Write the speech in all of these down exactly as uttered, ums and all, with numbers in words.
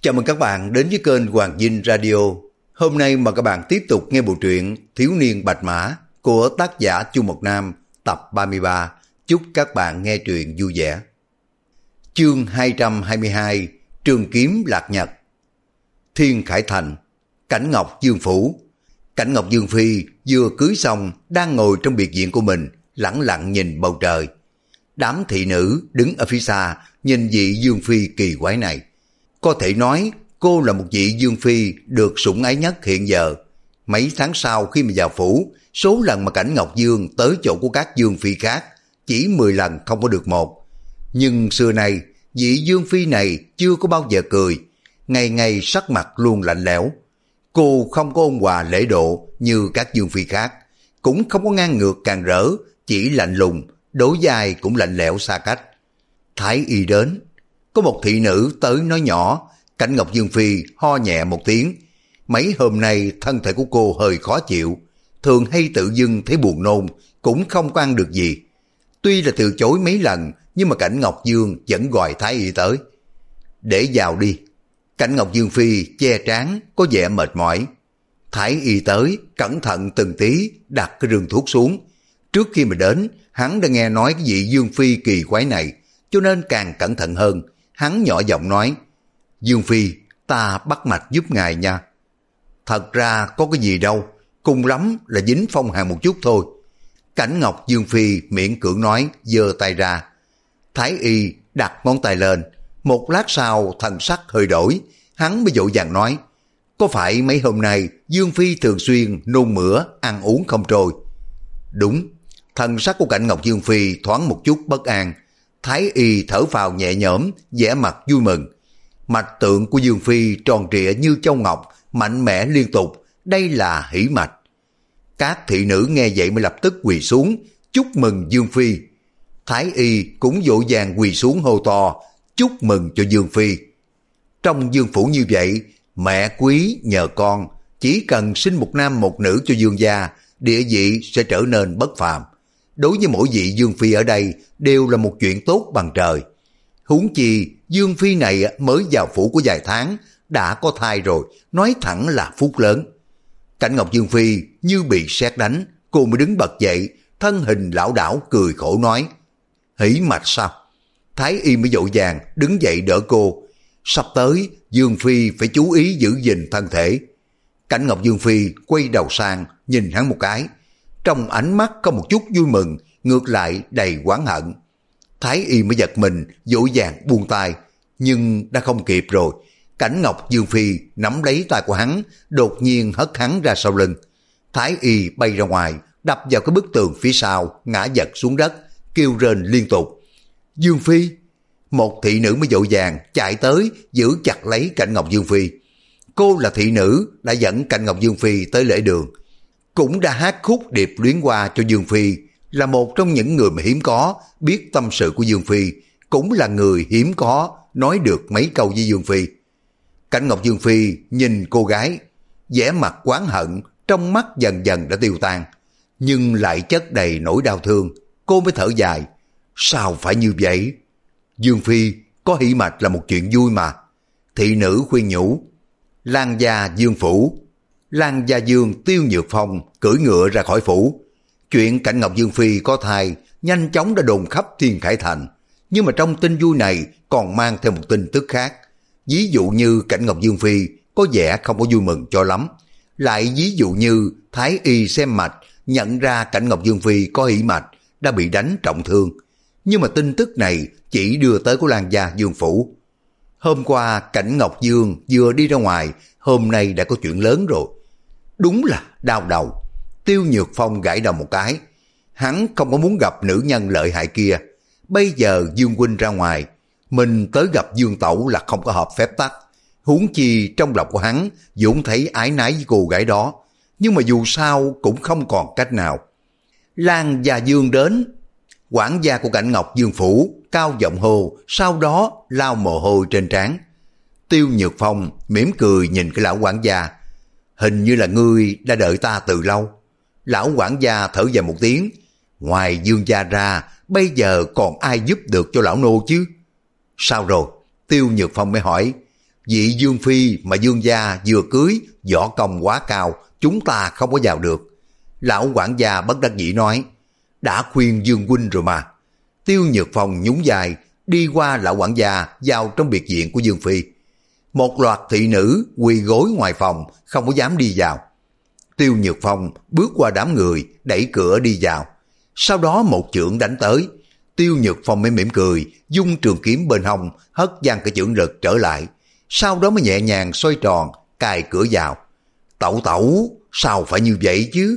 Chào mừng các bạn đến với kênh Hoàng Dinh Radio. Hôm nay mời các bạn tiếp tục nghe bộ truyện Thiếu niên Bạch Mã của tác giả Chu Mộc Nam tập ba mươi ba. Chúc các bạn nghe truyện vui vẻ. Chương hai trăm hai mươi hai, Trường kiếm lạc nhật. Thiên Khải Thành, Cảnh Ngọc Dương Phủ. Cảnh Ngọc Dương Phi vừa cưới xong đang ngồi trong biệt viện của mình, lẳng lặng nhìn bầu trời. Đám thị nữ đứng ở phía xa nhìn vị Dương Phi kỳ quái này. Có thể nói cô là một vị Dương Phi được sủng ái nhất hiện giờ. Mấy tháng sau khi mà vào phủ, số lần mà Cảnh Ngọc Dương tới chỗ của các Dương Phi khác chỉ mười lần không có được một. Nhưng xưa nay, vị Dương Phi này chưa có bao giờ cười, ngày ngày sắc mặt luôn lạnh lẽo. Cô không có ôn hòa lễ độ như các Dương Phi khác, cũng không có ngang ngược càng rỡ, chỉ lạnh lùng, đối vai cũng lạnh lẽo xa cách. Thái y đến, có một thị nữ tới nói nhỏ. Cảnh Ngọc Dương Phi ho nhẹ một tiếng. Mấy hôm nay thân thể của cô hơi khó chịu, thường hay tự dưng thấy buồn nôn, cũng không có ăn được gì. Tuy là từ chối mấy lần, nhưng mà Cảnh Ngọc Dương vẫn gọi Thái y tới. Để vào đi. Cảnh Ngọc Dương Phi che trán, có vẻ mệt mỏi. Thái y tới, cẩn thận từng tí đặt cái rương thuốc xuống. Trước khi mà đến, hắn đã nghe nói cái vị Dương Phi kỳ quái này, cho nên càng cẩn thận hơn. Hắn nhỏ giọng nói: Dương Phi, ta bắt mạch giúp ngài nha. Thật ra có cái gì đâu, cùng lắm là dính phong hàn một chút thôi. Cảnh Ngọc Dương Phi miễn cưỡng nói, giơ tay ra. Thái y đặt ngón tay lên. Một lát sau thần sắc hơi đổi, hắn mới vội vàng nói: có phải mấy hôm nay Dương Phi thường xuyên nôn mửa, ăn uống không trôi? Đúng. Thần sắc của Cảnh Ngọc Dương Phi thoáng một chút bất an. Thái y thở phào nhẹ nhõm, vẻ mặt vui mừng. Mạch tượng của Dương Phi tròn trịa như châu ngọc, mạnh mẽ liên tục, đây là hỷ mạch. Các thị nữ nghe vậy mới lập tức quỳ xuống, chúc mừng Dương Phi. Thái y cũng vội vàng quỳ xuống hô to, chúc mừng cho Dương Phi. Trong Dương phủ như vậy, mẹ quý nhờ con, chỉ cần sinh một nam một nữ cho Dương gia, địa vị sẽ trở nên bất phàm. Đối với mỗi vị Dương Phi ở đây đều là một chuyện tốt bằng trời. Huống chi Dương Phi này mới vào phủ của vài tháng đã có thai rồi, nói thẳng là phúc lớn. Cảnh Ngọc Dương Phi như bị sét đánh, cô mới đứng bật dậy, thân hình lão đảo cười khổ nói: hỉ mạch sao? Thái y mới vội vàng đứng dậy đỡ cô. Sắp tới Dương Phi phải chú ý giữ gìn thân thể. Cảnh Ngọc Dương Phi quay đầu sang nhìn hắn một cái, trong ánh mắt có một chút vui mừng, ngược lại đầy oán hận. Thái y mới giật mình, vội vàng buông tay, nhưng đã không kịp rồi. Cảnh Ngọc Dương Phi nắm lấy tay của hắn, đột nhiên hất hắn ra sau lưng. Thái y bay ra ngoài, đập vào cái bức tường phía sau, ngã giật xuống đất, kêu rên liên tục. Dương Phi! Một thị nữ mới vội vàng chạy tới, giữ chặt lấy Cảnh Ngọc Dương Phi. Cô là thị nữ đã dẫn Cảnh Ngọc Dương Phi tới lễ đường, cũng đã hát khúc điệp luyến hoa cho Dương Phi, là một trong những người mà hiếm có biết tâm sự của Dương Phi, cũng là người hiếm có nói được mấy câu với Dương Phi. Cảnh Ngọc Dương Phi nhìn cô gái, vẻ mặt oán hận trong mắt dần dần đã tiêu tan, nhưng lại chất đầy nỗi đau thương. Cô mới thở dài: sao phải như vậy? Dương Phi, có hỷ mạch là một chuyện vui mà. Thị nữ khuyên nhủ. Lan gia Dương phủ. Lan gia Dương Tiêu Nhược Phong cưỡi ngựa ra khỏi phủ. Chuyện Cảnh Ngọc Dương Phi có thai nhanh chóng đã đồn khắp Thiên Khải Thành, nhưng mà trong tin vui này còn mang thêm một tin tức khác. Ví dụ như Cảnh Ngọc Dương Phi có vẻ không có vui mừng cho lắm, lại ví dụ như Thái y xem mạch nhận ra Cảnh Ngọc Dương Phi có hỷ mạch, đã bị đánh trọng thương. Nhưng mà tin tức này chỉ đưa tới của Lan gia Dương phủ. Hôm qua Cảnh Ngọc Dương vừa đi ra ngoài, hôm nay đã có chuyện lớn rồi. Đúng là đau đầu. Tiêu Nhược Phong gãi đầu một cái. Hắn không có muốn gặp nữ nhân lợi hại kia. Bây giờ Dương huynh ra ngoài, mình tới gặp Dương tẩu là không có hợp phép tắc. Huống chi trong lòng của hắn vốn thấy ái nái với cô gái đó, nhưng mà dù sao cũng không còn cách nào. Lan gia Dương đến. Quản gia của Cảnh Ngọc Dương phủ cao giọng hô, sau đó lau mồ hôi trên trán. Tiêu Nhược Phong mỉm cười nhìn cái lão quản gia. Hình như là ngươi đã đợi ta từ lâu. Lão quản gia thở dài một tiếng. Ngoài Dương gia ra, bây giờ còn ai giúp được cho lão nô chứ? Sao rồi? Tiêu Nhược Phong mới hỏi. vị Dương Phi mà Dương gia vừa cưới, võ công quá cao, chúng ta không có vào được. Lão quản gia bất đắc dĩ nói, đã khuyên Dương huynh rồi mà. Tiêu Nhược Phong nhún vai, đi qua lão quản gia vào trong biệt viện của Dương Phi. Một loạt thị nữ quỳ gối ngoài phòng, không có dám đi vào. Tiêu Nhược Phong bước qua đám người, đẩy cửa đi vào. Sau đó một chưởng đánh tới. Tiêu Nhược Phong mới mỉm cười, dung trường kiếm bên hông, hất văng cái chưởng lực trở lại. Sau đó mới nhẹ nhàng xoay tròn, cài cửa vào. Tẩu tẩu, sao phải như vậy chứ?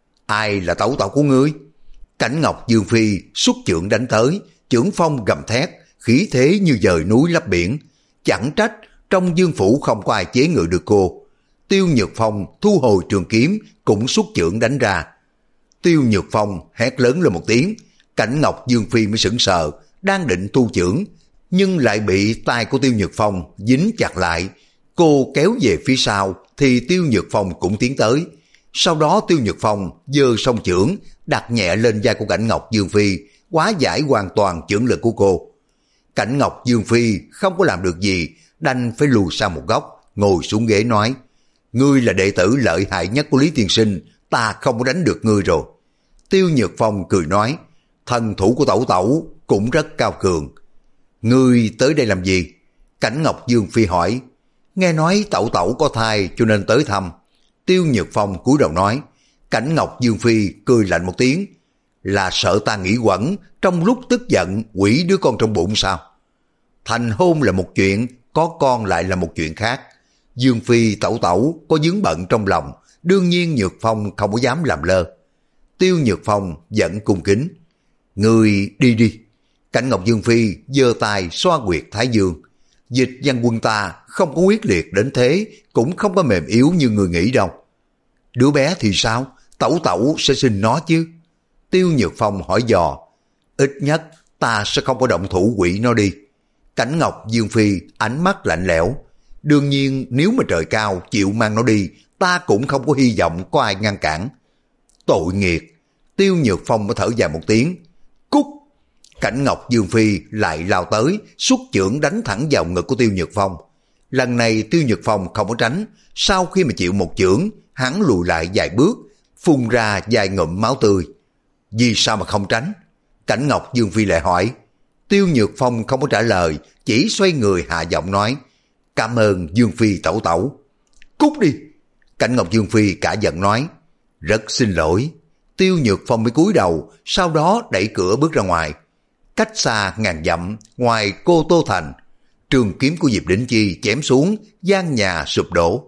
Ai là tẩu tẩu của ngươi? Cảnh Ngọc Dương Phi xuất chưởng đánh tới, chưởng phong gầm thét, khí thế như dời núi lấp biển. Chẳng trách trong Dương phủ không có ai chế ngự được cô. Tiêu Nhược Phong thu hồi trường kiếm, cũng xuất chưởng đánh ra. Tiêu Nhược Phong hét lớn lên một tiếng, Cảnh Ngọc Dương Phi mới sững sờ, đang định thu chưởng, nhưng lại bị tay của Tiêu Nhược Phong dính chặt lại. Cô kéo về phía sau, thì Tiêu Nhược Phong cũng tiến tới. Sau đó Tiêu Nhược Phong giơ song chưởng, đặt nhẹ lên vai của Cảnh Ngọc Dương Phi, hóa giải hoàn toàn chưởng lực của cô. Cảnh Ngọc Dương Phi không có làm được gì, đành phải lùi sang một góc, ngồi xuống ghế nói, ngươi là đệ tử lợi hại nhất của Lý Tiên Sinh, ta không có đánh được ngươi rồi. Tiêu Nhược Phong cười nói, thần thủ của tẩu tẩu cũng rất cao cường. Ngươi tới đây làm gì? Cảnh Ngọc Dương Phi hỏi. Nghe nói tẩu tẩu có thai cho nên tới thăm. Tiêu Nhược Phong cúi đầu nói. Cảnh Ngọc Dương Phi cười lạnh một tiếng, là sợ ta nghĩ quẩn, trong lúc tức giận quỷ đứa con trong bụng sao? Thành hôn là một chuyện, có con lại là một chuyện khác. Dương Phi tẩu tẩu có vướng bận trong lòng, đương nhiên Nhược Phong không có dám làm lơ. Tiêu Nhược Phong giận cung kính, người đi đi. Cảnh Ngọc Dương Phi giơ tay xoa quyệt thái dương. Dịch văn quân ta không có quyết liệt đến thế, cũng không có mềm yếu như người nghĩ đâu. Đứa bé thì sao? Tẩu tẩu sẽ sinh nó chứ? Tiêu Nhược Phong hỏi dò. Ít nhất ta sẽ không có động thủ quỷ nó đi. Cảnh Ngọc Dương Phi ánh mắt lạnh lẽo. Đương nhiên nếu mà trời cao chịu mang nó đi, ta cũng không có hy vọng có ai ngăn cản. Tội nghiệt. Tiêu Nhược Phong mới thở dài một tiếng. Cút. Cảnh Ngọc Dương Phi lại lao tới, xuất chưởng đánh thẳng vào ngực của Tiêu Nhược Phong. Lần này Tiêu Nhược Phong không có tránh, sau khi mà chịu một chưởng, hắn lùi lại vài bước, phun ra vài ngụm máu tươi. Vì sao mà không tránh? Cảnh Ngọc Dương Phi lại hỏi. Tiêu Nhược Phong không có trả lời, chỉ xoay người hạ giọng nói, cảm ơn Dương Phi tẩu tẩu. Cút đi. Cảnh Ngọc Dương Phi cả giận nói, rất xin lỗi. Tiêu Nhược Phong mới cúi đầu, sau đó đẩy cửa bước ra ngoài. Cách xa ngàn dặm, ngoài Cô Tô Thành, trường kiếm của Diệp Đỉnh Chi chém xuống, gian nhà sụp đổ.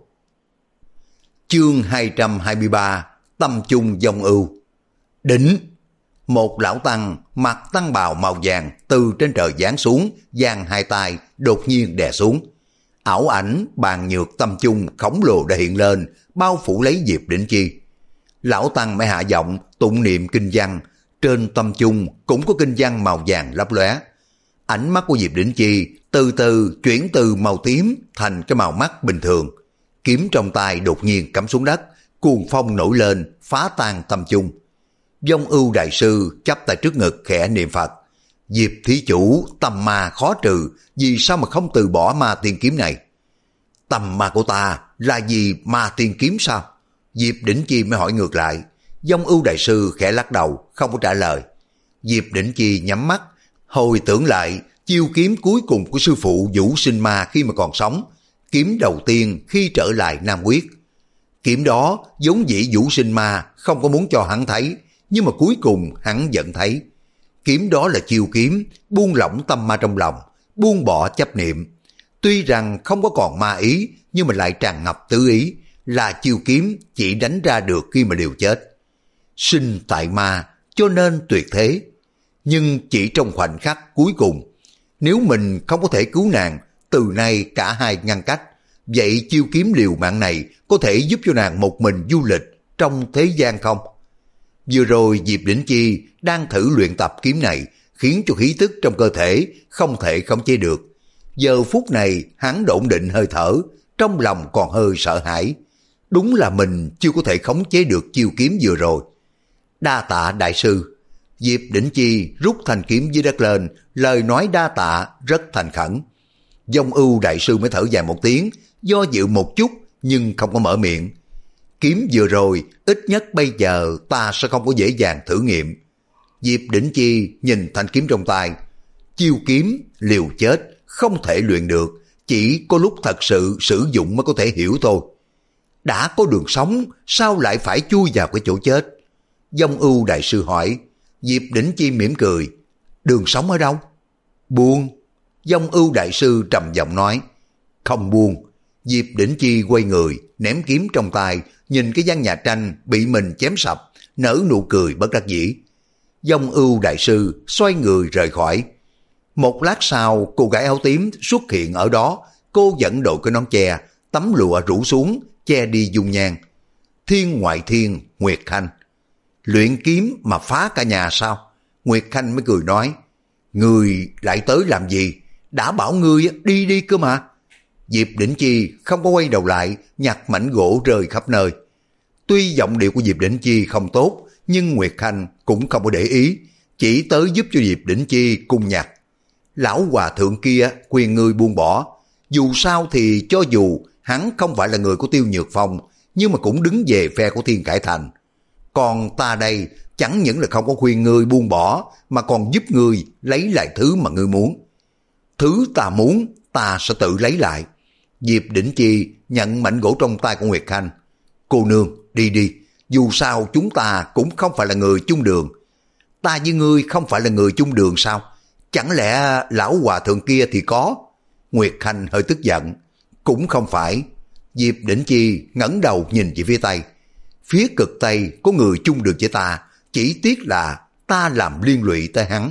Chương hai trăm hai mươi ba, Tâm Chung Dông Ưu. Đỉnh. Một lão tăng mặc tăng bào màu vàng từ trên trời giáng xuống, giang hai tay đột nhiên đè xuống. Ảo ảnh bàn nhược Tâm Chung khổng lồ đã hiện lên, bao phủ lấy Diệp Đỉnh Chi. Lão tăng mới hạ giọng tụng niệm kinh văn, trên Tâm Chung cũng có kinh văn màu vàng lấp lóe. Ánh mắt của Diệp Đỉnh Chi từ từ chuyển từ màu tím thành cái màu mắt bình thường. Kiếm trong tay đột nhiên cắm xuống đất, cuồng phong nổi lên, phá tan Tâm Chung. Vong Ưu đại sư chắp tay trước ngực khẽ niệm Phật. Diệp thí chủ tâm ma khó trừ, vì sao mà không từ bỏ ma tiên kiếm này? Tâm ma của ta là vì ma tiên kiếm sao? Diệp Đỉnh Chi mới hỏi ngược lại. Vong Ưu đại sư khẽ lắc đầu, không có trả lời. Diệp Đỉnh Chi nhắm mắt, hồi tưởng lại chiêu kiếm cuối cùng của sư phụ Vũ Sinh Ma khi mà còn sống, kiếm đầu tiên khi trở lại Nam Quyết. Kiếm đó vốn dĩ Vũ Sinh Ma không có muốn cho hắn thấy, nhưng mà cuối cùng hắn vẫn thấy. Kiếm đó là chiêu kiếm buông lỏng tâm ma trong lòng, buông bỏ chấp niệm. Tuy rằng không có còn ma ý, nhưng mà lại tràn ngập tứ ý, là chiêu kiếm chỉ đánh ra được khi mà liều chết. Sinh tại ma, cho nên tuyệt thế. Nhưng chỉ trong khoảnh khắc cuối cùng, nếu mình không có thể cứu nàng, từ nay cả hai ngăn cách, vậy chiêu kiếm liều mạng này có thể giúp cho nàng một mình du lịch trong thế gian không? Vừa rồi Diệp Đỉnh Chi đang thử luyện tập kiếm này, khiến cho khí tức trong cơ thể không thể khống chế được. Giờ phút này hắn ổn định hơi thở, trong lòng còn hơi sợ hãi. Đúng là mình chưa có thể khống chế được chiêu kiếm vừa rồi. Đa tạ đại sư. Diệp Đỉnh Chi rút thanh kiếm dưới đất lên, lời nói đa tạ rất thành khẩn. Dông Ưu đại sư mới thở dài một tiếng, do dự một chút nhưng không có mở miệng. Kiếm vừa rồi, ít nhất bây giờ ta sẽ không có dễ dàng thử nghiệm. Diệp Đỉnh Chi nhìn thanh kiếm trong tay. Chiêu kiếm, liều chết, không thể luyện được, chỉ có lúc thật sự sử dụng mới có thể hiểu thôi. Đã có đường sống, sao lại phải chui vào cái chỗ chết? Dông Ưu đại sư hỏi. Diệp Đỉnh Chi mỉm cười. Đường sống ở đâu? Buông. Dông Ưu đại sư trầm giọng nói. Không buông. Diệp Đỉnh Chi quay người, ném kiếm trong tay, nhìn cái gian nhà tranh bị mình chém sập, nở nụ cười bất đắc dĩ. Dông Ưu đại sư xoay người rời khỏi. Một lát sau, cô gái áo tím xuất hiện ở đó, cô dẫn đội cái nón che, tấm lụa rủ xuống, che đi dung nhan. Thiên ngoại thiên, Nguyệt Khanh. Luyện kiếm mà phá cả nhà sao? Nguyệt Khanh mới cười nói. Người lại tới làm gì? Đã bảo ngươi đi đi cơ mà. Diệp Đỉnh Chi không có quay đầu lại, nhặt mảnh gỗ rơi khắp nơi. Tuy giọng điệu của Diệp Đỉnh Chi không tốt, nhưng Nguyệt Khanh cũng không có để ý, chỉ tới giúp cho Diệp Đỉnh Chi cùng nhặt. Lão hòa thượng kia khuyên ngươi buông bỏ. Dù sao thì cho dù hắn không phải là người của Tiêu Nhược Phong, nhưng mà cũng đứng về phe của Thiên Cải Thành. Còn ta đây chẳng những là không có khuyên ngươi buông bỏ, mà còn giúp ngươi lấy lại thứ mà ngươi muốn. Thứ ta muốn, ta sẽ tự lấy lại. Diệp Đỉnh Chi nhận mảnh gỗ trong tay của Nguyệt Khanh. Cô nương, đi đi, dù sao chúng ta cũng không phải là người chung đường. Ta với ngươi không phải là người chung đường sao? Chẳng lẽ lão hòa thượng kia thì có? Nguyệt Khanh hơi tức giận. Cũng không phải. Diệp Đỉnh Chi ngẩng đầu nhìn về phía Tây. Phía cực Tây có người chung đường với ta, chỉ tiếc là ta làm liên lụy tới hắn.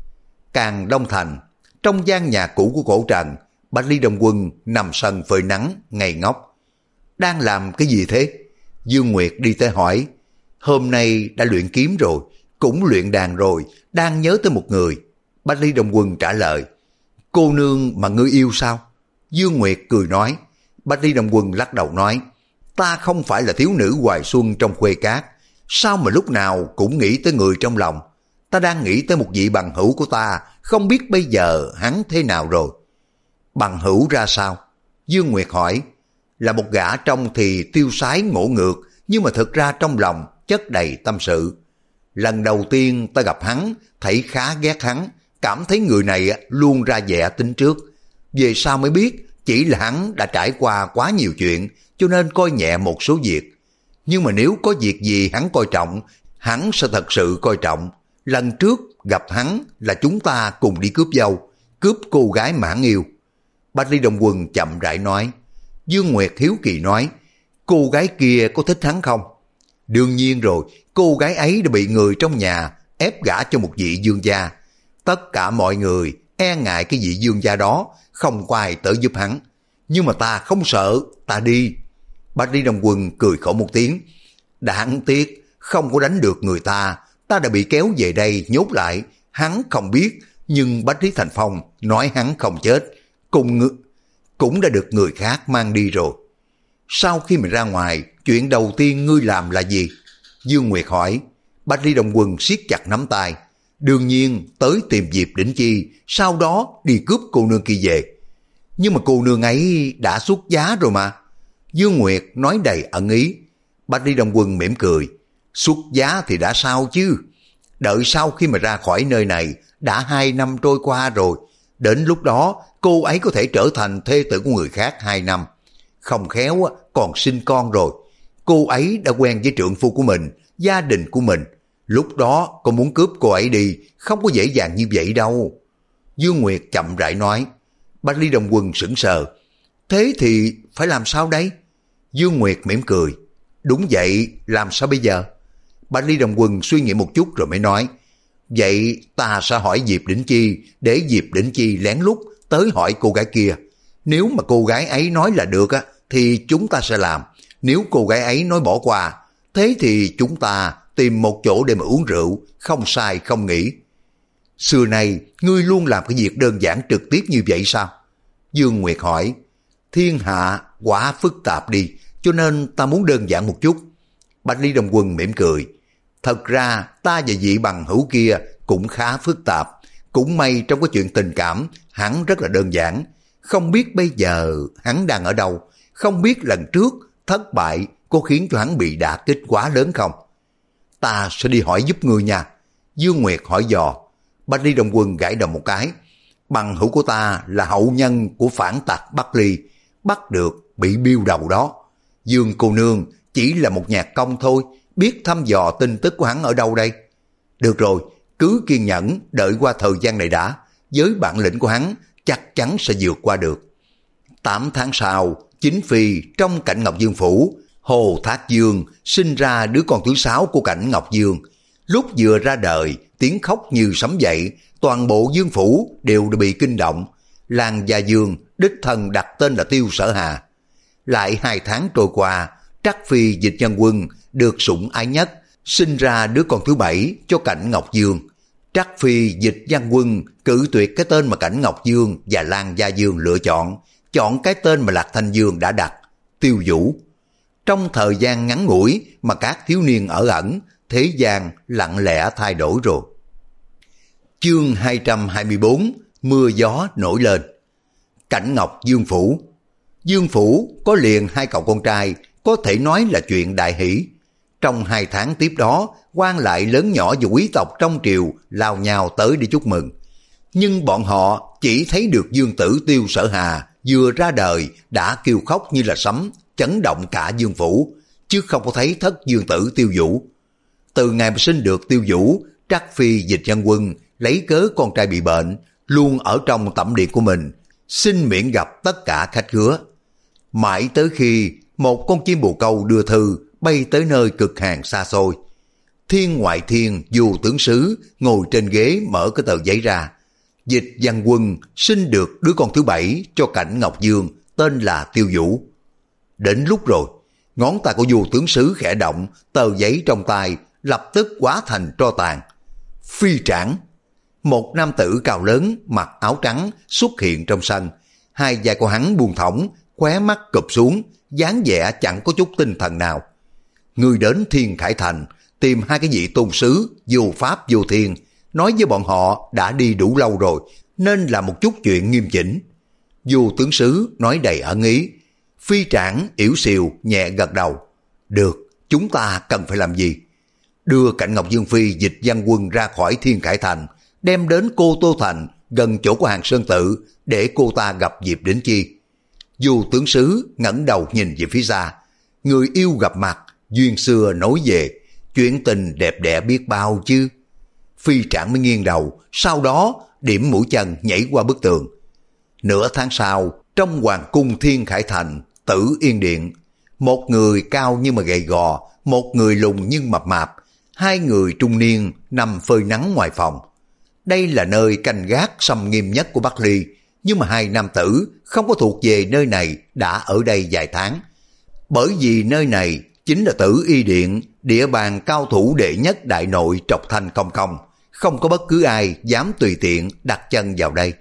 Càng Đông Thành, trong gian nhà cũ của cổ Trần, Bạch Ly Đồng Quân nằm sân phơi nắng, ngây ngốc. Đang làm cái gì thế? Dương Nguyệt đi tới hỏi. Hôm nay đã luyện kiếm rồi, cũng luyện đàn rồi, đang nhớ tới một người. Bạch Ly Đồng Quân trả lời. Cô nương mà ngươi yêu sao? Dương Nguyệt cười nói. Bạch Ly Đồng Quân lắc đầu nói. Ta không phải là thiếu nữ hoài xuân trong khuê cát, sao mà lúc nào cũng nghĩ tới người trong lòng. Ta đang nghĩ tới một vị bằng hữu của ta, không biết bây giờ hắn thế nào rồi. Bằng hữu ra sao? Dương Nguyệt hỏi. Là một gã trông thì tiêu sái ngỗ ngược, nhưng mà thực ra trong lòng chất đầy tâm sự. Lần đầu tiên ta gặp hắn, thấy khá ghét hắn, cảm thấy người này luôn ra vẻ tính trước. Về sau mới biết, chỉ là hắn đã trải qua quá nhiều chuyện, cho nên coi nhẹ một số việc. Nhưng mà nếu có việc gì hắn coi trọng, hắn sẽ thật sự coi trọng. Lần trước gặp hắn là chúng ta cùng đi cướp dâu, cướp cô gái Mãn Yêu. Bạch Ly Đồng Quân chậm rãi nói. Dương Nguyệt hiếu kỳ nói. Cô gái kia có thích hắn không? Đương nhiên rồi, cô gái ấy đã bị người trong nhà ép gả cho một vị dương gia. Tất cả mọi người e ngại cái vị dương gia đó, không có ai tới giúp hắn. Nhưng mà ta không sợ, ta đi. Bạch Ly Đồng Quân cười khổ một tiếng. Đáng tiếc, không có đánh được người ta, ta đã bị kéo về đây nhốt lại. Hắn không biết, nhưng Bách Lý Thành Phong nói hắn không chết, cùng ngư, cũng đã được người khác mang đi rồi. Sau khi mình ra ngoài, chuyện đầu tiên ngươi làm là gì? Dương Nguyệt hỏi. Bạch Ly Đồng Quân siết chặt nắm tay. Đương nhiên tới tìm Diệp Đỉnh Chi, sau đó đi cướp cô nương kia về. Nhưng mà cô nương ấy đã xuất giá rồi mà. Dương Nguyệt nói đầy ẩn ý. Bạch Ly Đồng Quân mỉm cười. Xuất giá thì đã sao chứ? Đợi sau khi mà ra khỏi nơi này, đã hai năm trôi qua rồi. Đến lúc đó, cô ấy có thể trở thành thê tử của người khác hai năm. Không khéo còn sinh con rồi. Cô ấy đã quen với trượng phu của mình, gia đình của mình. Lúc đó cô muốn cướp cô ấy đi, không có dễ dàng như vậy đâu. Dương Nguyệt chậm rãi nói. Bạch Ly Đồng Quân sững sờ. Thế thì phải làm sao đây? Dương Nguyệt mỉm cười. Đúng vậy, làm sao bây giờ? Bạch Ly Đồng Quân suy nghĩ một chút rồi mới nói. Vậy ta sẽ hỏi Diệp Đỉnh Chi, để Diệp Đỉnh Chi lén lút tới hỏi cô gái kia. Nếu mà cô gái ấy nói là được á, thì chúng ta sẽ làm. Nếu cô gái ấy nói bỏ qua, thế thì chúng ta tìm một chỗ để mà uống rượu, không sai không nghĩ. Xưa nay, ngươi luôn làm cái việc đơn giản trực tiếp như vậy sao? Dương Nguyệt hỏi. Thiên hạ quá phức tạp đi, cho nên ta muốn đơn giản một chút. Bạch Ly Đồng Quân mỉm cười. Thật ra ta và vị bằng hữu kia cũng khá phức tạp. Cũng may trong cái chuyện tình cảm, hắn rất là đơn giản. không biết bây giờ hắn đang ở đâu, không biết lần trước thất bại có khiến cho hắn bị đả kích quá lớn không? Ta sẽ đi hỏi giúp ngươi nha. Dương Nguyệt hỏi dò. Bách Lý Đông Quân gãi đầu một cái. Bằng hữu của ta là hậu nhân của phản tặc Bắc Ly, bắt được bị biêu đầu đó. Dương cô nương chỉ là một nhạc công thôi, biết thăm dò tin tức của hắn ở đâu đây? Được rồi, cứ kiên nhẫn đợi qua thời gian này đã, với bản lĩnh của hắn chắc chắn sẽ vượt qua được. Tám tháng sau, chính phi trong Cảnh Ngọc Dương phủ, Hồ Thác Dương sinh ra đứa con thứ sáu của Cảnh Ngọc Dương. Lúc vừa ra đời, tiếng khóc như sấm dậy, toàn bộ Dương phủ đều đã bị kinh động. Làng Gia Dương đích thân đặt tên là Tiêu Sở Hà. Lại hai tháng trôi qua, Trắc Phi Dịch Nhân Quân được sủng ái nhất, sinh ra đứa con thứ bảy cho Cảnh Ngọc Dương. Trắc Phi Dịch Nhân Quân cự tuyệt cái tên mà Cảnh Ngọc Dương và Lan Gia Dương lựa chọn, chọn cái tên mà Lạc Thanh Dương đã đặt, Tiêu Vũ. Trong thời gian ngắn ngủi mà các thiếu niên ở ẩn, thế gian lặng lẽ thay đổi rồi. Chương hai trăm hai mươi bốn, mưa gió nổi lên. Cảnh Ngọc Dương phủ. Dương phủ có liền hai cậu con trai, có thể nói là chuyện đại hỷ. Trong hai tháng tiếp đó, quan lại lớn nhỏ và quý tộc trong triều lao nhào tới để chúc mừng. Nhưng bọn họ chỉ thấy được dương tử Tiêu Sở Hà vừa ra đời đã kêu khóc như là sấm, chấn động cả Dương phủ, chứ không có thấy thất dương tử Tiêu Vũ. Từ ngày mà sinh được Tiêu Vũ, Trắc Phi Dịch Nhân Quân lấy cớ con trai bị bệnh, luôn ở trong tẩm điện của mình, xin miễn gặp tất cả khách khứa. Mãi tới khi một con chim bồ câu đưa thư bay tới nơi cực hàng xa xôi. Thiên Ngoại Thiên Du tướng sứ ngồi trên ghế mở cái tờ giấy ra. Dịch Văn Quân sinh được đứa con thứ bảy cho Cảnh Ngọc Dương, tên là Tiêu Vũ. Đến lúc rồi, ngón tay của Du tướng sứ khẽ động, tờ giấy trong tay lập tức hóa thành tro tàn. Phi trảng. Một nam tử cao lớn mặc áo trắng xuất hiện trong sân. Hai vai của hắn buông thõng, khóe mắt cụp xuống, dáng vẻ chẳng có chút tinh thần nào. Người đến Thiên Khải Thành tìm hai cái vị tôn sứ vô pháp vô thiên, nói với bọn họ đã đi đủ lâu rồi nên là một chút chuyện nghiêm chỉnh. Vô tướng sứ nói đầy ẩn ý. Phi trảng yểu xìu nhẹ gật đầu. Được, chúng ta cần phải làm gì? Đưa Cảnh Ngọc Dương Phi Dịch Văn Quân ra khỏi Thiên Khải Thành, đem đến Cô Tô Thành gần chỗ của Hàng Sơn Tự để cô ta gặp dịp đến chi. Dù tướng sứ ngẩng đầu nhìn về phía xa, người yêu gặp mặt, duyên xưa nối về, chuyện tình đẹp đẽ biết bao chứ. Phi trảng mới nghiêng đầu, sau đó điểm mũi chân nhảy qua bức tường. Nửa tháng sau, trong hoàng cung Thiên Khải Thành, Tử Yên Điện, một người cao nhưng mà gầy gò, một người lùn nhưng mập mạp, hai người trung niên nằm phơi nắng ngoài phòng. Đây là nơi canh gác xâm nghiêm nhất của Bắc Ly, nhưng mà hai nam tử không có thuộc về nơi này đã ở đây vài tháng. Bởi vì nơi này chính là Tử Y Điện, địa bàn cao thủ đệ nhất đại nội Trọc Thanh Công Công, không có bất cứ ai dám tùy tiện đặt chân vào đây.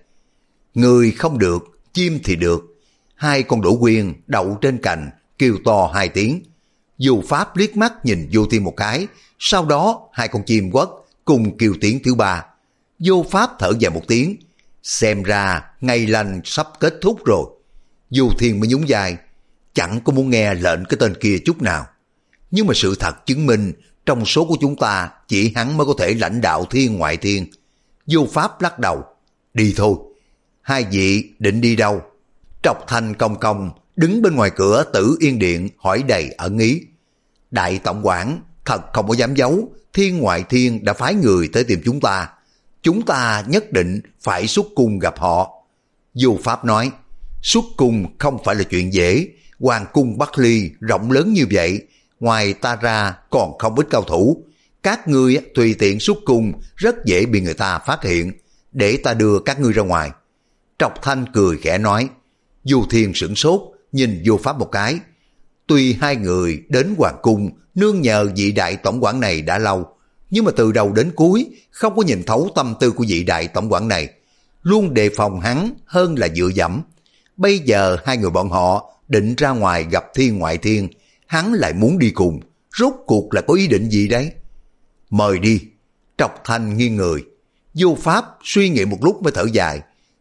Người không được, chim thì được. Hai con đỗ quyên đậu trên cành, kêu to hai tiếng. Dù Pháp liếc mắt nhìn Vô Thiên một cái, sau đó hai con chim quất cùng kêu tiếng thứ ba. Vô Pháp thở dài một tiếng, xem ra ngày lành sắp kết thúc rồi. Vô Thiên mới nhún vai, chẳng có muốn nghe lệnh cái tên kia chút nào. Nhưng mà sự thật chứng minh, trong số của chúng ta chỉ hắn mới có thể lãnh đạo Thiên Ngoại Thiên. Vô Pháp lắc đầu, đi thôi. Hai vị định đi đâu? Trọc Thanh Công Công đứng bên ngoài cửa Tử Yên Điện hỏi đầy ẩn ý. Đại tổng quản thật không có dám giấu, Thiên Ngoại Thiên đã phái người tới tìm chúng ta. Chúng ta nhất định phải xuất cung gặp họ. Vô Pháp nói, xuất cung không phải là chuyện dễ. Hoàng cung Bắc Ly rộng lớn như vậy, ngoài ta ra còn không ít cao thủ. Các ngươi tùy tiện xuất cung rất dễ bị người ta phát hiện. Để ta đưa các ngươi ra ngoài. Trọc Thanh cười khẽ nói. Vô Thiên sửng sốt, nhìn Vô Pháp một cái. Tuy hai người đến Hoàng cung nương nhờ vị đại tổng quản này đã lâu, nhưng mà từ đầu đến cuối không có nhìn thấu tâm tư của vị đại tổng quản này, luôn đề phòng hắn hơn là dựa dẫm. Bây giờ hai người bọn họ định ra ngoài gặp Thiên Ngoại Thiên, hắn lại muốn đi cùng, rốt cuộc là có ý định gì đấy? Mời đi. Trọc Thanh nghiêng người. Vô Pháp suy nghĩ một lúc mới thở dài.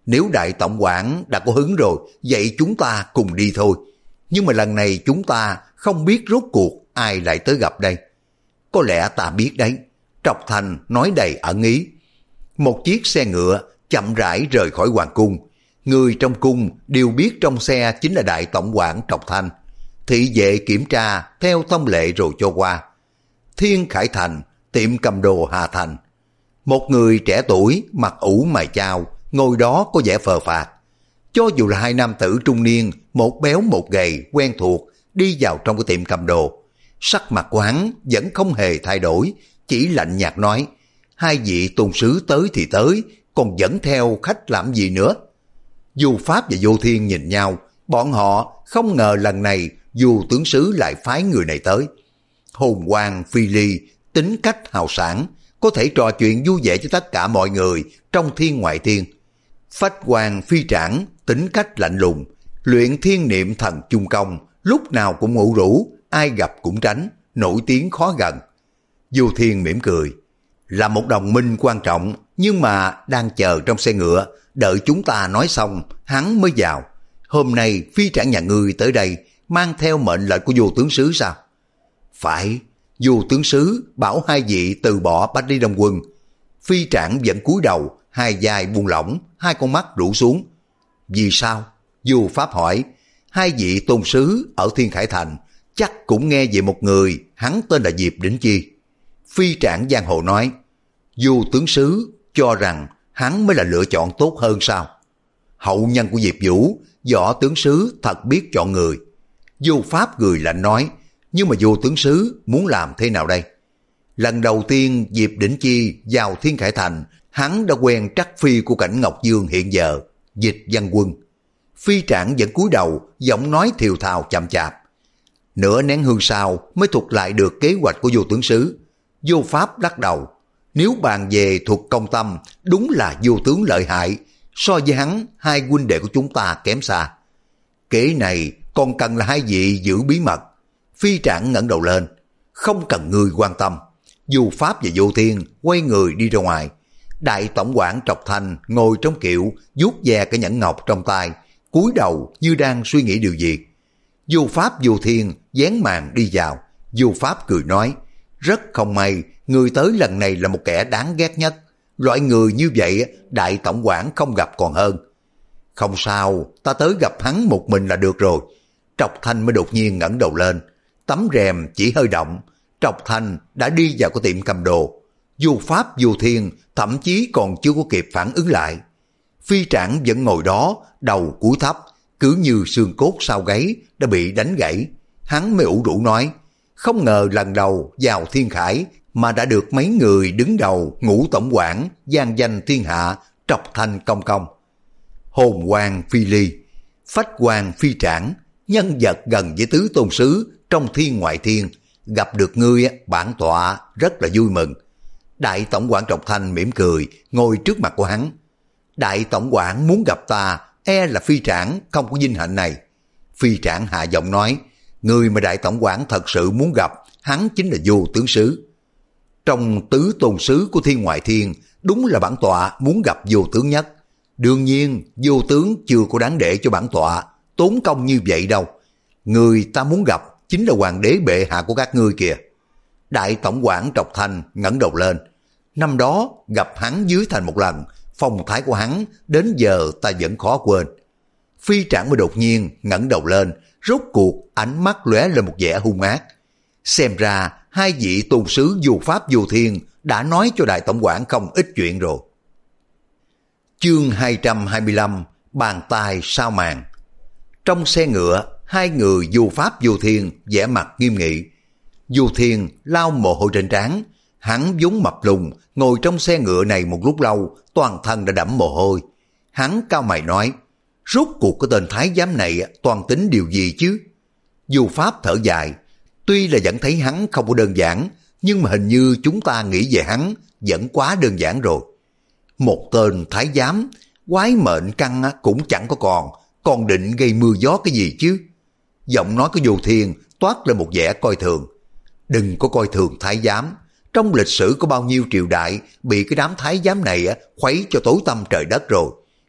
Nếu đại tổng quản đã có hứng rồi, vậy chúng ta cùng đi thôi. Nhưng mà lần này chúng ta không biết rốt cuộc ai lại tới gặp đây. Có lẽ ta biết đấy. Trọc Thanh nói đầy ẩn ý. Một chiếc xe ngựa chậm rãi rời khỏi hoàng cung. Người trong cung đều biết trong xe chính là đại tổng quản Trọc Thanh. Thị vệ kiểm tra theo thông lệ rồi cho qua. Thiên Khải Thành, tiệm cầm đồ Hà Thành. Một người trẻ tuổi mặc ủ mày chao, ngồi đó có vẻ phờ phạc. Cho dù là hai nam tử trung niên, một béo một gầy quen thuộc, đi vào trong cái tiệm cầm đồ, sắc mặt của hắn vẫn không hề thay đổi, chỉ lạnh nhạt nói, hai vị tôn sứ tới thì tới, còn dẫn theo khách làm gì nữa. Du Pháp và Vô Thiên nhìn nhau, bọn họ không ngờ lần này Du tướng sứ lại phái người này tới. Hồn quang phi ly, tính cách hào sảng, có thể trò chuyện vui vẻ cho tất cả mọi người trong thiên ngoại thiên. Phách quang phi trảng, tính cách lạnh lùng, luyện thiên niệm thần chung công, lúc nào cũng ngủ rũ, ai gặp cũng tránh, nổi tiếng khó gần. Du Thiên mỉm cười, là một đồng minh quan trọng, nhưng mà đang chờ trong xe ngựa, đợi chúng ta nói xong, hắn mới vào. Hôm nay phi trảng nhà ngươi tới đây, mang theo mệnh lệnh của Du tướng sứ sao? Phải, Du tướng sứ bảo hai vị từ bỏ Bách Lý Đông Quân. Phi trảng vẫn cúi đầu, hai vai buông lỏng, hai con mắt rũ xuống. Vì sao? Du Pháp hỏi. Hai vị tôn sứ ở Thiên Khải Thành chắc cũng nghe về một người, hắn tên là Diệp Đỉnh Chi. Phi trảng giang hồ nói, Du tướng sứ cho rằng hắn mới là lựa chọn tốt hơn sao? Hậu nhân của Diệp Vũ, Võ tướng sứ thật biết chọn người. Du Pháp cười lạnh nói, nhưng mà Du tướng sứ muốn làm thế nào đây? Lần đầu tiên Diệp Đỉnh Chi vào Thiên Khải Thành, hắn đã quen trắc phi của Cảnh Ngọc Dương hiện giờ, Dịch Văn Quân. Phi trảng vẫn cúi đầu, giọng nói thiều thào chậm chạp. Nửa nén hương sau mới thuật lại được kế hoạch của Du tướng sứ. Du Pháp lắc đầu, nếu bàn về thuật công tâm, đúng là Du tướng lợi hại, so với hắn, hai huynh đệ của chúng ta kém xa. Kế này còn cần là hai vị giữ bí mật. Phi trảng ngẩng đầu lên, không cần người quan tâm. Du Pháp và Vô Thiên quay người đi ra ngoài. Đại tổng quản Trọc Thanh ngồi trong kiệu, vuốt ve cái nhẫn ngọc trong tay, cúi đầu như đang suy nghĩ điều gì. Du Pháp Vô Thiên vén màn đi vào. Du Pháp cười nói, rất không may, người tới lần này là một kẻ đáng ghét nhất. Loại người như vậy đại tổng quản không gặp còn hơn. Không sao, ta tới gặp hắn một mình là được rồi. Trọc Thanh mới đột nhiên ngẩng đầu lên, tấm rèm chỉ hơi động, Trọc Thanh đã đi vào cái tiệm cầm đồ. Du Pháp Vô Thiên thậm chí còn chưa có kịp phản ứng lại. Phi trảng vẫn ngồi đó, đầu cúi thấp, cứ như xương cốt sau gáy đã bị đánh gãy. Hắn mới ủ rũ nói, không ngờ lần đầu vào Thiên Khải mà đã được mấy người đứng đầu ngũ tổng quản vang danh thiên hạ, Trọc Thanh công công. Hồn quang phi ly, phách quang phi trảng, nhân vật gần với tứ tôn sứ trong thiên ngoại thiên, gặp được ngươi bản tọa rất là vui mừng. Đại tổng quản Trọc Thanh mỉm cười ngồi trước mặt của hắn. Đại tổng quản muốn gặp ta, e là phi trảng không có vinh hạnh này. Phi trảng hạ giọng nói, người mà đại tổng quản thật sự muốn gặp, hắn chính là Du tướng sứ. Trong tứ tôn sứ của thiên ngoại thiên, đúng là bản tọa muốn gặp Du tướng nhất. Đương nhiên, Du tướng chưa có đáng để cho bản tọa tốn công như vậy đâu. Người ta muốn gặp chính là hoàng đế bệ hạ của các ngươi kìa. Đại tổng quản Trọc Thanh ngẩng đầu lên. Năm đó gặp hắn dưới thành một lần, phong thái của hắn đến giờ ta vẫn khó quên. Phi trảng mới đột nhiên ngẩng đầu lên, rốt cuộc ánh mắt lóe lên một vẻ hung ác. Xem ra hai vị tôn sứ Du Pháp Vô Thiên đã nói cho đại tổng quản không ít chuyện rồi. Chương hai trăm hai mươi lăm, bàn tay sao màn. Trong xe ngựa, hai người Du Pháp Vô Thiên vẻ mặt nghiêm nghị. Du Thiên lau mồ hôi trên trán, hắn vốn mập lùn, ngồi trong xe ngựa này một lúc lâu, toàn thân đã đẫm mồ hôi. Hắn cau mày nói, rốt cuộc cái tên thái giám này toàn tính điều gì chứ? Du Pháp thở dài, tuy là vẫn thấy hắn không có đơn giản, nhưng mà hình như chúng ta nghĩ về hắn vẫn quá đơn giản rồi. Một tên thái giám, quái mệnh căn cũng chẳng có còn, còn định gây mưa gió cái gì chứ? Giọng nói của Du Thiên toát lên một vẻ coi thường. Đừng có coi thường thái giám, trong lịch sử có bao nhiêu triều đại bị cái đám thái giám này khuấy cho tối tăm trời đất rồi.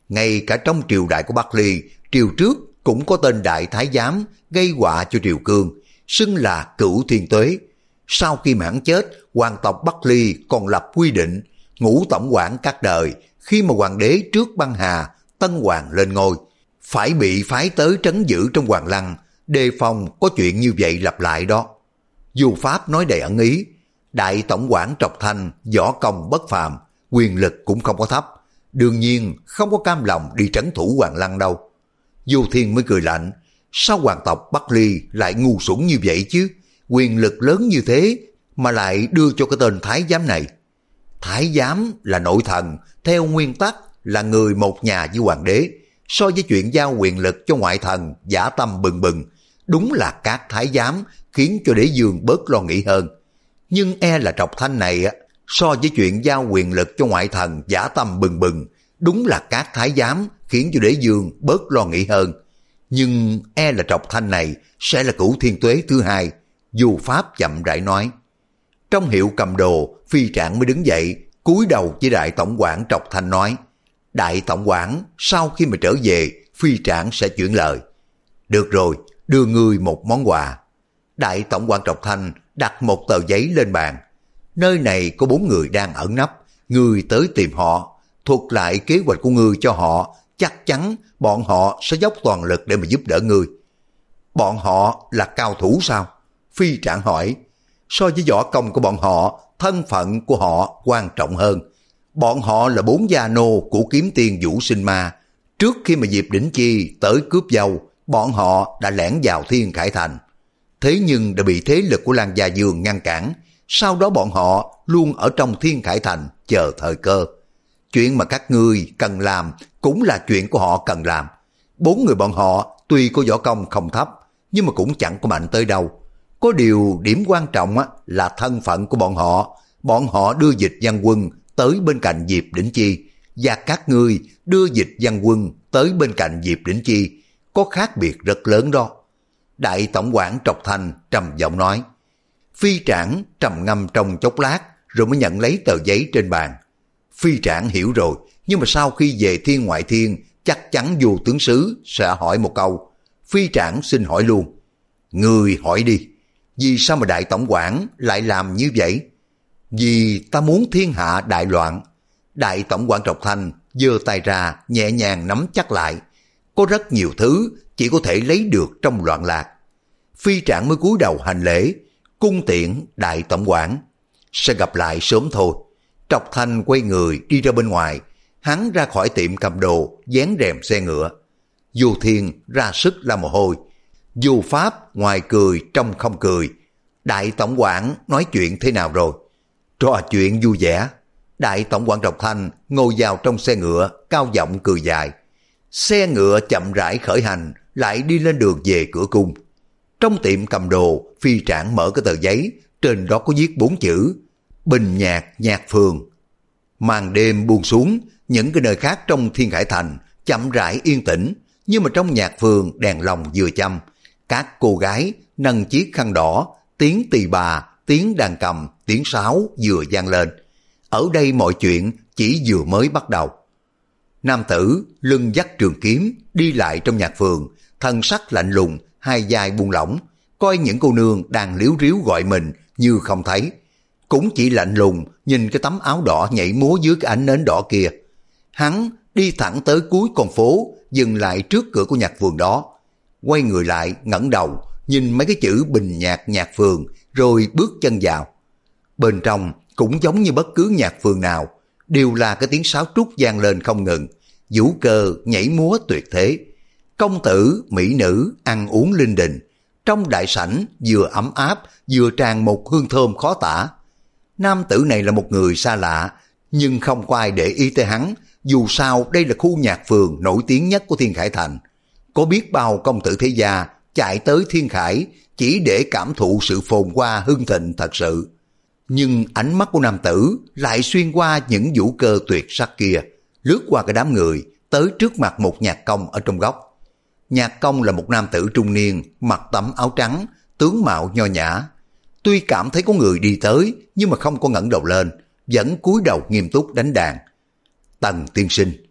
Ngay cả trong triều đại của Bắc Ly, triều trước cũng có tên đại thái giám gây họa cho triều cương, xưng là Cửu Thiên Tuế. Sau khi mà hắn chết, hoàng tộc Bắc Ly còn lập quy định, ngũ tổng quản các đời, khi mà hoàng đế trước băng hà, tân hoàng lên ngôi, phải bị phái tới trấn giữ trong hoàng lăng, đề phòng có chuyện như vậy lặp lại đó. Du Pháp nói đầy ẩn ý, đại tổng quản Trọc Thanh võ công bất phàm, quyền lực cũng không có thấp, đương nhiên không có cam lòng đi trấn thủ hoàng lăng đâu. Du Thiên mới cười lạnh, sao hoàng tộc Bắc Ly lại ngu xuẩn như vậy chứ, quyền lực lớn như thế mà lại đưa cho cái tên thái giám này. Thái giám là nội thần, theo nguyên tắc là người một nhà với hoàng đế, so với chuyện giao quyền lực cho ngoại thần dã tâm bừng bừng, đúng là các thái giám khiến cho đế dương bớt lo nghĩ hơn. Nhưng e là Trọc Thanh này á, so với chuyện giao quyền lực cho ngoại thần dã tâm bừng bừng, đúng là các thái giám khiến cho đế dương bớt lo nghĩ hơn. Nhưng e là Trọc Thanh này sẽ là Cửu Thiên Tuế thứ hai. Du Pháp chậm rãi nói. Trong hiệu cầm đồ, Phi Trạm mới đứng dậy, cúi đầu với đại tổng quản Trọc Thanh nói, đại tổng quản sau khi mà trở về, Phi Trạm sẽ chuyển lời. Được rồi, đưa ngươi một món quà. Đại tổng quản Trọc Thanh đặt một tờ giấy lên bàn. Nơi này có bốn người đang ẩn nấp, ngươi tới tìm họ, thuật lại kế hoạch của ngươi cho họ, chắc chắn bọn họ sẽ dốc toàn lực để mà giúp đỡ ngươi. Bọn họ là cao thủ sao? Phi Trạm hỏi. So với võ công của bọn họ, thân phận của họ quan trọng hơn. Bọn họ là bốn gia nô của kiếm tiên Vũ Sinh Ma. Trước khi mà Diệp Đỉnh Chi tới cướp dâu, bọn họ đã lẻn vào Thiên Khải Thành. Thế nhưng đã bị thế lực của Lan Gia Dương ngăn cản. Sau đó bọn họ luôn ở trong Thiên Khải Thành chờ thời cơ. Chuyện mà các ngươi cần làm cũng là chuyện của họ cần làm. Bốn người bọn họ tuy có võ công không thấp, nhưng mà cũng chẳng có mạnh tới đâu. Có điều điểm quan trọng á, là thân phận của bọn họ. Bọn họ đưa Dịch Văn Quân tới bên cạnh Diệp Đỉnh Chi, và các ngươi đưa Dịch Văn Quân tới bên cạnh Diệp Đỉnh Chi, có khác biệt rất lớn đó. Đại tổng quản Trọc Thanh trầm giọng nói. Phi Trạm trầm ngâm trong chốc lát rồi mới nhận lấy tờ giấy trên bàn. Phi Trạm hiểu rồi, nhưng mà sau khi về Thiên Ngoại Thiên chắc chắn vô tướng sứ sẽ hỏi một câu. Phi Trạm xin hỏi luôn. Ngươi hỏi đi, vì sao mà đại tổng quản lại làm như vậy? Vì ta muốn thiên hạ đại loạn. Đại tổng quản Trọc Thanh giơ tay ra nhẹ nhàng nắm chắc lại. Có rất nhiều thứ chỉ có thể lấy được trong loạn lạc. Phi Trạm mới cúi đầu hành lễ, cung tiễn đại tổng quản. Sẽ gặp lại sớm thôi. Trọc Thanh quay người đi ra bên ngoài, hắn ra khỏi tiệm cầm đồ, dán rèm xe ngựa. Du Thiên ra sức ra mồ hôi. Du Pháp ngoài cười trong không cười. Đại tổng quản nói chuyện thế nào rồi? Trò chuyện vui vẻ. Đại tổng quản Trọc Thanh ngồi vào trong xe ngựa, cao giọng cười dài. Xe ngựa chậm rãi khởi hành, lại đi lên đường về cửa cung. Trong tiệm cầm đồ, Phi Trạm mở cái tờ giấy, trên đó có viết bốn chữ Bình Nhạc Nhạc Phường. Màn đêm buông xuống, những cái nơi khác trong Thiên Khải Thành chậm rãi yên tĩnh, nhưng mà trong nhạc phường đèn lồng vừa châm, các cô gái nâng chiếc khăn đỏ, tiếng tỳ bà, tiếng đàn cầm, tiếng sáo vừa vang lên. Ở đây mọi chuyện chỉ vừa mới bắt đầu. Nam tử lưng dắt trường kiếm đi lại trong nhạc phường, thân sắc lạnh lùng, hai vai buông lỏng, coi những cô nương đang liếu riếu gọi mình như không thấy. Cũng chỉ lạnh lùng nhìn cái tấm áo đỏ nhảy múa dưới cái ánh nến đỏ kia. Hắn đi thẳng tới cuối con phố, dừng lại trước cửa của nhạc phường đó. Quay người lại ngẩng đầu, nhìn mấy cái chữ Bình Nhạc Nhạc Phường, rồi bước chân vào. Bên trong cũng giống như bất cứ nhạc phường nào, đều là cái tiếng sáo trúc vang lên không ngừng, vũ cơ nhảy múa tuyệt thế. Công tử, mỹ nữ, ăn uống linh đình. Trong đại sảnh vừa ấm áp, vừa tràn một hương thơm khó tả. Nam tử này là một người xa lạ, nhưng không có ai để ý tới hắn, dù sao đây là khu nhạc phường nổi tiếng nhất của Thiên Khải Thành. Có biết bao công tử thế gia chạy tới Thiên Khải chỉ để cảm thụ sự phồn hoa hưng thịnh thật sự. Nhưng ánh mắt của nam tử lại xuyên qua những vũ cơ tuyệt sắc kia, lướt qua cái đám người, tới trước mặt một nhạc công ở trong góc. Nhạc công là một nam tử trung niên, mặc tấm áo trắng, tướng mạo nho nhã. Tuy cảm thấy có người đi tới, nhưng mà không có ngẩng đầu lên, vẫn cúi đầu nghiêm túc đánh đàn. Tần tiên sinh.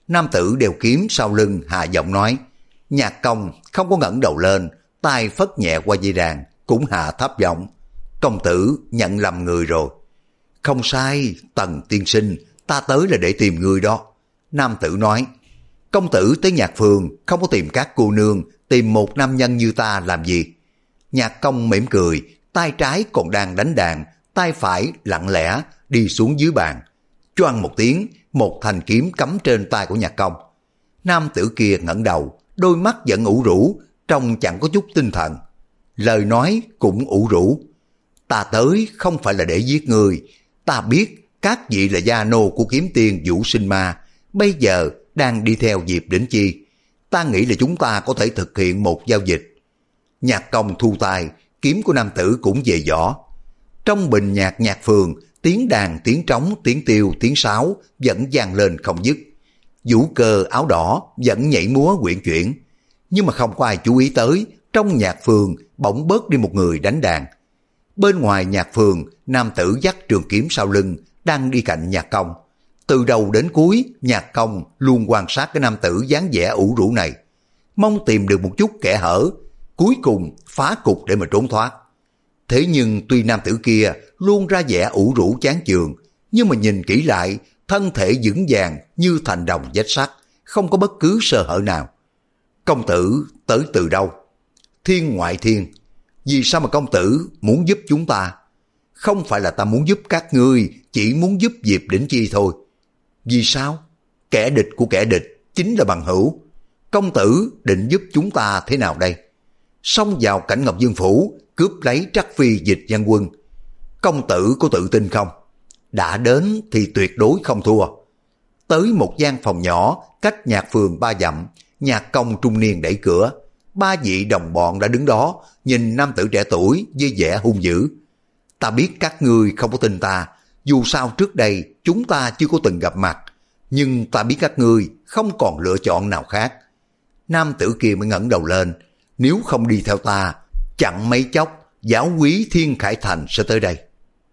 Nam tử đeo kiếm sau lưng hạ giọng nói. Nhạc Công không có ngẩng đầu lên, tay phất nhẹ qua dây đàn, cũng hạ thấp giọng. Công tử nhận lầm người rồi. Không sai, Tần tiên sinh, ta tới là để tìm người đó. Nam tử nói. Công tử tới Nhạc Phường không có tìm các cô nương, tìm một nam nhân như ta làm gì? Nhạc Công mỉm cười, tay trái còn đang đánh đàn, tay phải lặng lẽ đi xuống dưới bàn. Choang một tiếng, một thanh kiếm cắm trên tay của Nhạc Công. Nam tử kia ngẩng đầu, đôi mắt vẫn ủ rũ, trông chẳng có chút tinh thần. Lời nói cũng ủ rũ. Ta tới không phải là để giết người, ta biết các vị là gia nô của kiếm tiên Vũ Sinh Ma, bây giờ đang đi theo Diệp Đỉnh Chi. Ta nghĩ là chúng ta có thể thực hiện một giao dịch. Nhạc Công thu tay, kiếm của nam tử cũng về vỏ. Trong bình nhạc Nhạc Phường, tiếng đàn, tiếng trống, tiếng tiêu, tiếng sáo vẫn vang lên không dứt. Vũ Cơ áo đỏ vẫn nhảy múa quyển chuyển. Nhưng mà không có ai chú ý tới, trong Nhạc Phường bỗng bớt đi một người đánh đàn. Bên ngoài Nhạc Phường, nam tử dắt trường kiếm sau lưng, đang đi cạnh Nhạc Công. Từ đầu đến cuối, Nhạc Công luôn quan sát cái nam tử dáng vẻ ủ rũ này, mong tìm được một chút kẽ hở, cuối cùng phá cục để mà trốn thoát. Thế nhưng tuy nam tử kia luôn ra vẻ ủ rũ chán chường, nhưng mà nhìn kỹ lại, thân thể vững vàng như thành đồng vách sắt, không có bất cứ sơ hở nào. Công tử tới từ đâu? Thiên ngoại thiên. Vì sao mà công tử muốn giúp chúng ta? Không phải là ta muốn giúp các ngươi, chỉ muốn giúp Diệp Đỉnh Chi thôi. Vì sao? Kẻ địch của kẻ địch chính là bằng hữu. Công tử định giúp chúng ta thế nào đây? Xông vào Cảnh Ngọc Dương phủ, cướp lấy Trắc Phi Dịch Văn Quân. Công tử có tự tin không? Đã đến thì tuyệt đối không thua. Tới một gian phòng nhỏ cách Nhạc Phường ba dặm, Nhạc Công trung niên đẩy cửa. Ba vị đồng bọn đã đứng đó, nhìn nam tử trẻ tuổi với vẻ hung dữ. Ta biết các ngươi không có tin ta, dù sao trước đây chúng ta chưa có từng gặp mặt, nhưng ta biết các ngươi không còn lựa chọn nào khác. Nam tử kia mới ngẩng đầu lên. Nếu không đi theo ta, chẳng mấy chốc giáo úy Thiên Khải Thành sẽ tới đây.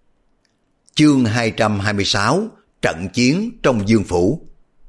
Chương hai trăm hai mươi sáu, trận chiến trong Dương phủ.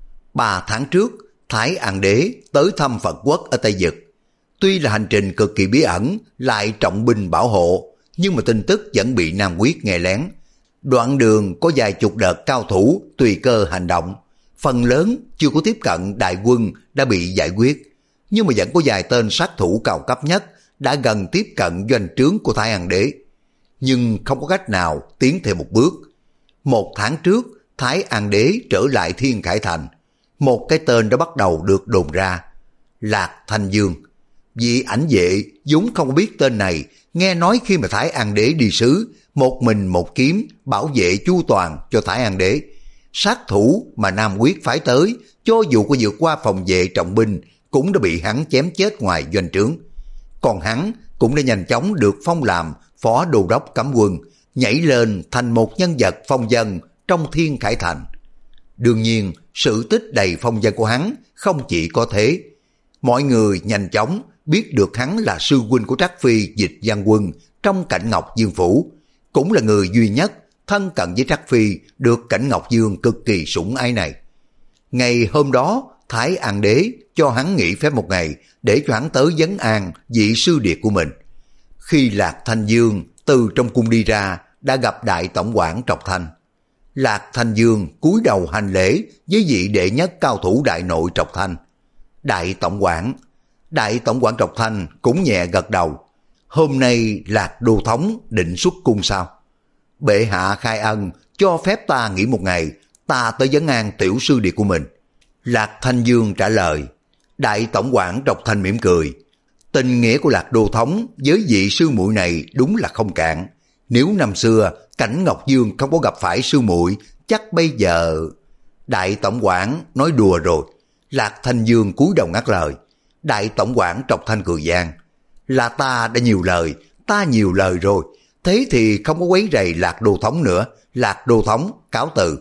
Ba tháng trước, Thái An Đế tới thăm Phật quốc ở Tây Dực. Tuy là hành trình cực kỳ bí ẩn, lại trọng binh bảo hộ, nhưng mà tin tức vẫn bị Nam Quyết nghe lén. Đoạn đường có vài chục đợt cao thủ tùy cơ hành động, phần lớn chưa có tiếp cận đại quân đã bị giải quyết, nhưng mà vẫn có vài tên sát thủ cao cấp nhất đã gần tiếp cận doanh trướng của Thái An Đế, nhưng không có cách nào tiến thêm một bước. Một tháng trước, Thái An Đế trở lại Thiên Khải Thành, một cái tên đã bắt đầu được đồn ra, Lạc Thanh Dương. Vị ảnh vệ vốn không biết tên này, nghe nói khi mà Thái An Đế đi sứ, một mình một kiếm bảo vệ chu toàn cho Thái An Đế. Sát thủ mà Nam Quyết phái tới, cho dù có vượt qua phòng vệ trọng binh, cũng đã bị hắn chém chết ngoài doanh trướng. Còn hắn cũng đã nhanh chóng được phong làm phó đô đốc cấm quân, nhảy lên thành một nhân vật phong dân trong Thiên Khải Thành. Đương nhiên, sự tích đầy phong dân của hắn không chỉ có thế. Mọi người nhanh chóng biết được hắn là sư huynh của Trắc Phi Dịch Văn Quân trong Cảnh Ngọc Dương phủ, cũng là người duy nhất thân cận với Trắc Phi được Cảnh Ngọc Dương cực kỳ sủng ái này. Ngày hôm đó, Thái An Đế cho hắn nghỉ phép một ngày để cho hắn tới vấn an vị sư điệt của mình. Khi Lạc Thanh Dương từ trong cung đi ra, đã gặp Đại Tổng quản Trọc Thanh. Lạc Thanh Dương cúi đầu hành lễ với vị đệ nhất cao thủ đại nội Trọc Thanh. Đại Tổng quản, Đại Tổng quản Trọc Thanh cũng nhẹ gật đầu. Hôm nay Lạc Đô Thống định xuất cung sao? Bệ hạ khai ân, cho phép ta nghỉ một ngày, ta tới vấn an tiểu sư điệt của mình. Lạc Thanh Dương trả lời. Đại Tổng quản Trọc Thanh mỉm cười. Tình nghĩa của Lạc Đô Thống với vị sư muội này đúng là không cạn. Nếu năm xưa Cảnh Ngọc Dương không có gặp phải sư muội, chắc bây giờ... Đại Tổng quản nói đùa rồi. Lạc Thanh Dương cúi đầu ngắt lời. Đại Tổng quản Trọc Thanh cười gian. Là ta đã nhiều lời, ta nhiều lời rồi. Thế thì không có quấy rầy Lạc Đô Thống nữa. Lạc Đô Thống cáo từ.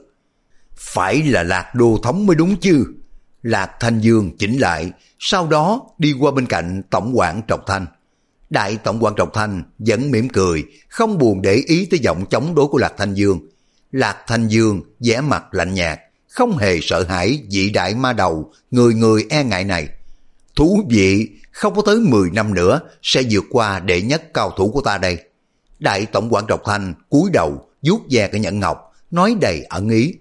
Phải là Lạc Đô Thống mới đúng chứ. Lạc Thanh Dương chỉnh lại, sau đó đi qua bên cạnh Tổng quản Trọc Thanh. Đại Tổng quản Trọc Thanh vẫn mỉm cười, không buồn để ý tới giọng chống đối của Lạc Thanh Dương. Lạc Thanh Dương vẻ mặt lạnh nhạt, không hề sợ hãi vị đại ma đầu người người e ngại này. Thú vị, không có tới mười năm nữa sẽ vượt qua đệ nhất cao thủ của ta đây. Đại tổng quản Trọc Thanh cúi đầu vuốt ve cái nhẫn ngọc, nói đầy ẩn ý.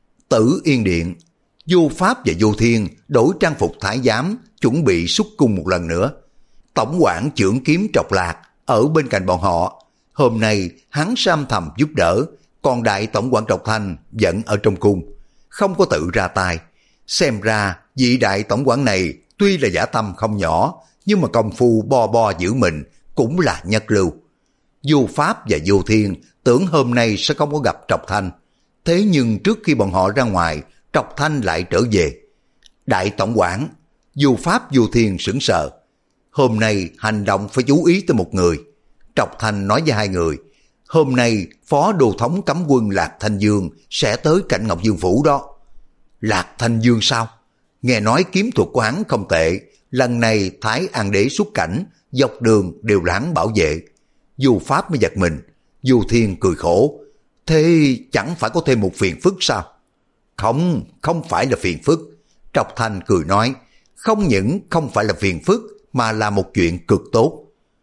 Tử Yên Điện, Vô Pháp và Vô Thiên đổi trang phục thái giám, chuẩn bị xuất cung một lần nữa. Tổng quản trưởng kiếm Trọc Lạc ở bên cạnh bọn họ. Hôm nay hắn sam thầm giúp đỡ, còn đại tổng quản Trọc Thanh vẫn ở trong cung, không có tự ra tay. Xem ra vị đại tổng quản này tuy là giả tâm không nhỏ, nhưng mà công phu bo bo giữ mình cũng là nhất lưu. Vô Pháp và Vô Thiên tưởng hôm nay sẽ không có gặp Trọc Thanh, thế nhưng trước khi bọn họ ra ngoài, Trọc Thanh lại trở về. Đại tổng quản, Vô Pháp Vô Thiên sững sờ. Hôm nay hành động phải chú ý tới một người. Trọc Thanh nói với hai người, hôm nay phó đô thống cấm quân Lạc Thanh Dương sẽ tới Cảnh Ngọc Dương phủ đó. Lạc Thanh Dương sao? Nghe nói kiếm thuật của hắn không tệ, lần này Thái An Đế xuất cảnh, dọc đường đều là hắn bảo vệ. Vô Pháp mới giật mình. Vô Thiên cười khổ, thế chẳng phải có thêm một phiền phức sao? Không, không phải là phiền phức. Trọc Thanh cười nói, không những không phải là phiền phức, mà là một chuyện cực tốt.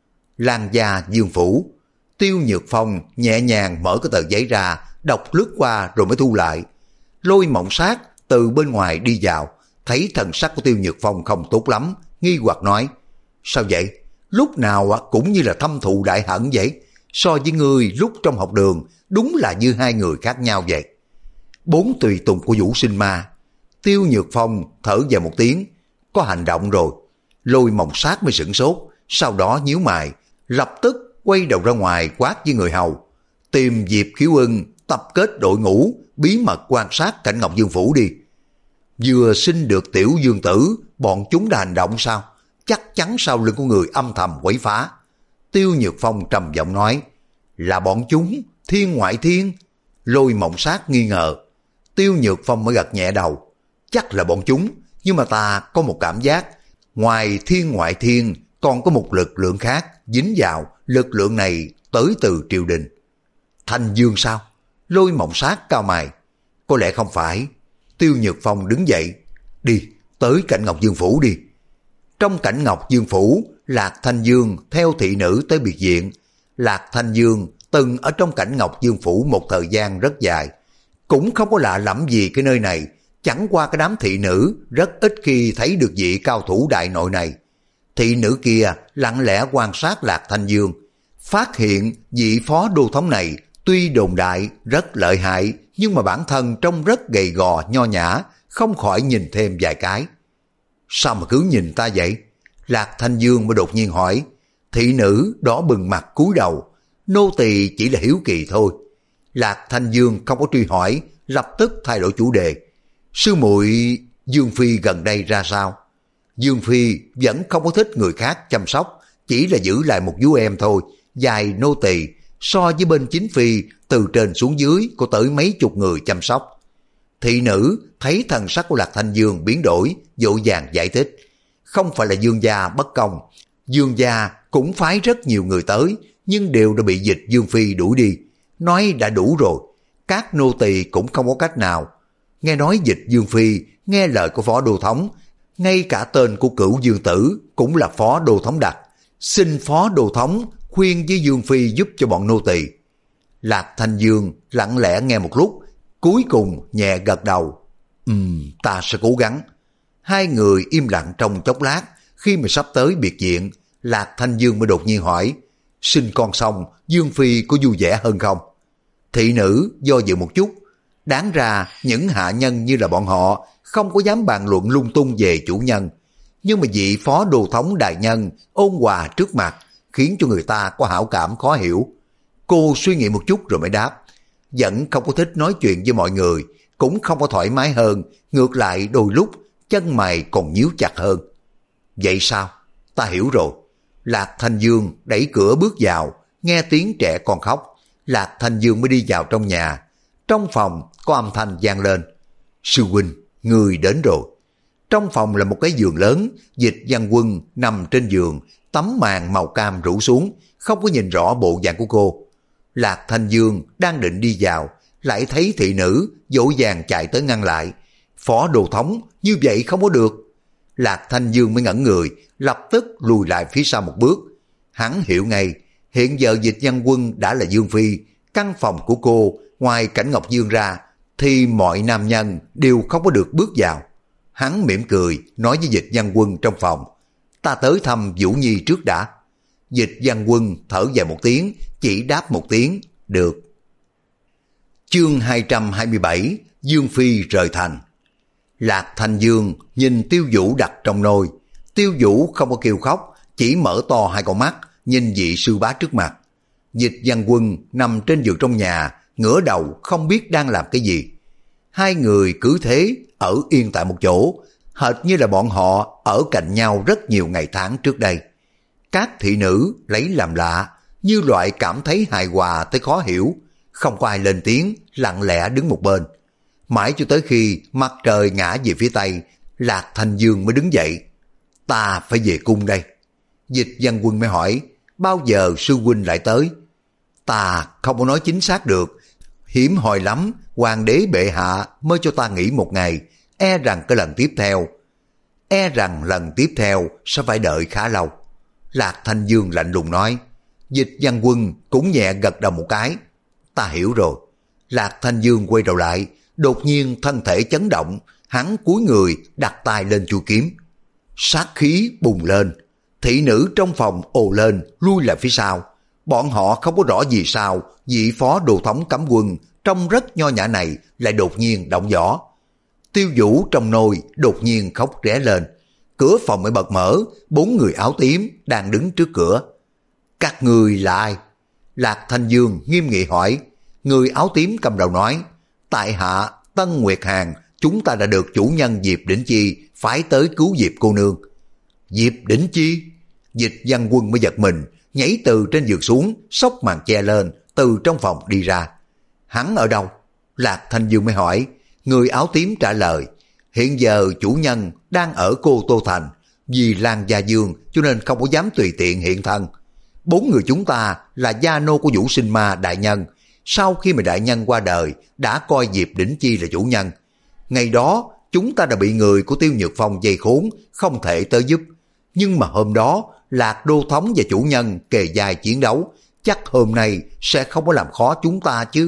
Lan gia Dương phủ. Tiêu Nhược Phong nhẹ nhàng mở cái tờ giấy ra, đọc lướt qua rồi mới thu lại. Lôi Mộng Sát từ bên ngoài đi vào, thấy thần sắc của Tiêu Nhược Phong không tốt lắm, nghi hoặc nói, sao vậy? Lúc nào cũng như là thâm thù đại hận vậy. So với ngươi lúc trong học đường, đúng là như hai người khác nhau vậy. Bốn tùy tùng của Vũ Sinh Ma. Tiêu Nhược Phong thở dài một tiếng, có hành động rồi. Lôi Mộng Sát mới sửng sốt, sau đó nhíu mày, lập tức quay đầu ra ngoài quát với người hầu, tìm Diệp Khiếu Ưng tập kết đội ngũ, bí mật quan sát Cảnh Ngọc Dương phủ đi. Vừa sinh được tiểu dương tử, bọn chúng đã hành động sao? Chắc chắn sau lưng của người âm thầm quấy phá. Tiêu Nhược Phong trầm giọng nói, là bọn chúng, Thiên ngoại thiên. Lôi Mộng Sát nghi ngờ. Tiêu Nhược Phong mới gật nhẹ đầu, chắc là bọn chúng, nhưng mà ta có một cảm giác, ngoài thiên ngoại thiên còn có một lực lượng khác dính vào, lực lượng này tới từ triều đình. Thanh Dương sao? Lôi Mộng Sát cao mày, có lẽ không phải. Tiêu Nhược Phong đứng dậy, đi, tới Cảnh Ngọc Dương phủ đi. Trong Cảnh Ngọc Dương phủ, Lạc Thanh Dương theo thị nữ tới biệt viện. Lạc Thanh Dương từng ở trong Cảnh Ngọc Dương phủ một thời gian rất dài, cũng không có lạ lẫm gì cái nơi này, chẳng qua cái đám thị nữ rất ít khi thấy được vị cao thủ đại nội này. Thị nữ kia lặng lẽ quan sát Lạc Thanh Dương, phát hiện vị phó đô thống này tuy đồn đại rất lợi hại, nhưng mà bản thân trông rất gầy gò nho nhã, không khỏi nhìn thêm vài cái. Sao mà cứ nhìn ta vậy? Lạc Thanh Dương mới đột nhiên hỏi. Thị nữ đỏ bừng mặt cúi đầu, nô tỳ chỉ là hiếu kỳ thôi. Lạc Thanh Dương không có truy hỏi, lập tức thay đổi chủ đề. Sư muội Dương Phi gần đây ra sao? Dương Phi vẫn không có thích người khác chăm sóc, chỉ là giữ lại một vú em thôi, dài nô tỳ, so với bên chính phi từ trên xuống dưới có tới mấy chục người chăm sóc. Thị nữ thấy thần sắc của Lạc Thanh Dương biến đổi, vội vàng giải thích. Không phải là Dương gia bất công, Dương gia cũng phái rất nhiều người tới, nhưng đều đã bị Dịch Dương Phi đuổi đi. Nói đã đủ rồi, các nô tỳ cũng không có cách nào. Nghe nói Dịch Dương Phi nghe lời của phó đô thống, ngay cả tên của cửu Dương Tử cũng là phó đô thống đặt, xin phó đô thống khuyên với Dương Phi giúp cho bọn nô tỳ. Lạc Thanh Dương lặng lẽ nghe một lúc, cuối cùng nhẹ gật đầu. Ừm, ta sẽ cố gắng. Hai người im lặng trong chốc lát, khi mà sắp tới biệt viện, Lạc Thanh Dương mới đột nhiên hỏi, sinh con xong, Dương Phi có vui vẻ hơn không? Thị nữ do dự một chút, đáng ra những hạ nhân như là bọn họ không có dám bàn luận lung tung về chủ nhân, nhưng mà vị phó đô thống đại nhân ôn hòa trước mặt khiến cho người ta có hảo cảm khó hiểu. Cô suy nghĩ một chút rồi mới đáp, vẫn không có thích nói chuyện với mọi người, cũng không có thoải mái hơn, ngược lại đôi lúc chân mày còn nhíu chặt hơn. Vậy sao? Ta hiểu rồi. Lạc Thanh Dương đẩy cửa bước vào, nghe tiếng trẻ con khóc, Lạc Thanh Dương mới đi vào trong nhà. Trong phòng có âm thanh vang lên, sư huynh, người đến rồi. Trong phòng là một cái giường lớn, Dịch Văn Quân nằm trên giường, tấm màn màu cam rủ xuống, không có nhìn rõ bộ dạng của cô. Lạc Thanh Dương đang định đi vào, lại thấy thị nữ vội vàng chạy tới ngăn lại. Phó đồ thống, như vậy không có được. Lạc Thanh Dương mới ngẩn người, lập tức lùi lại phía sau một bước. Hắn hiểu ngay, hiện giờ Dịch Văn Quân đã là Dương Phi, căn phòng của cô ngoài Cảnh Ngọc Dương ra thì mọi nam nhân đều không có được bước vào. Hắn mỉm cười nói với Dịch Văn Quân trong phòng, ta tới thăm Vũ Nhi trước đã. Dịch Văn Quân thở dài một tiếng, chỉ đáp một tiếng, được. Chương hai trăm hai mươi bảy, Dương Phi rời thành. Lạc Thanh Dương nhìn Tiêu Vũ đặt trong nôi. Tiêu Vũ không có kêu khóc, chỉ mở to hai con mắt, nhìn vị sư bá trước mặt. Dịch Văn Quân nằm trên giường trong nhà, ngửa đầu không biết đang làm cái gì. Hai người cứ thế ở yên tại một chỗ, hệt như là bọn họ ở cạnh nhau rất nhiều ngày tháng trước đây. Các thị nữ lấy làm lạ, như loại cảm thấy hài hòa tới khó hiểu, không có ai lên tiếng, lặng lẽ đứng một bên. Mãi cho tới khi mặt trời ngã về phía tây, Lạc Thanh Dương mới đứng dậy. Ta phải về cung đây. Dịch Văn Quân mới hỏi, bao giờ sư huynh lại tới? Ta không có nói chính xác được, hiếm hoi lắm, hoàng đế bệ hạ mới cho ta nghỉ một ngày, e rằng cái lần tiếp theo. E rằng lần tiếp theo sẽ phải đợi khá lâu. Lạc Thanh Dương lạnh lùng nói. Dịch Văn Quân cũng nhẹ gật đầu một cái. Ta hiểu rồi. Lạc Thanh Dương quay đầu lại, đột nhiên thân thể chấn động, hắn cúi người đặt tay lên chuôi kiếm. Sát khí bùng lên, thị nữ trong phòng ồ lên lui lại phía sau. Bọn họ không có rõ vì sao vị phó đồ thống cấm quân trông rất nho nhã này lại đột nhiên động võ. Tiêu Vũ trong nôi đột nhiên khóc ré lên. Cửa phòng mới bật mở, bốn người áo tím đang đứng trước cửa. Các người là ai? Lạc Thanh Dương nghiêm nghị hỏi. Người áo tím cầm đầu nói, tại hạ Tân Nguyệt Hàn, chúng ta đã được chủ nhân Diệp Đỉnh Chi phái tới cứu Diệp cô nương. Diệp Đỉnh Chi? Dịch Văn Quân mới giật mình, nhảy từ trên giường xuống, xốc màn che lên, từ trong phòng đi ra. Hắn ở đâu? Lạc Thanh Dương mới hỏi. Người áo tím trả lời, hiện giờ chủ nhân đang ở Cô Tô Thành, vì Lan Gia Dương cho nên không có dám tùy tiện hiện thân. Bốn người chúng ta là gia nô của Vũ Sinh Ma đại nhân, sau khi mà đại nhân qua đời đã coi Diệp Đỉnh Chi là chủ nhân. Ngày đó chúng ta đã bị người của Tiêu Nhược Phong dây khốn, không thể tới giúp. Nhưng mà hôm đó Lạc Đô Thống và chủ nhân kề vai chiến đấu, chắc hôm nay sẽ không có làm khó chúng ta chứ.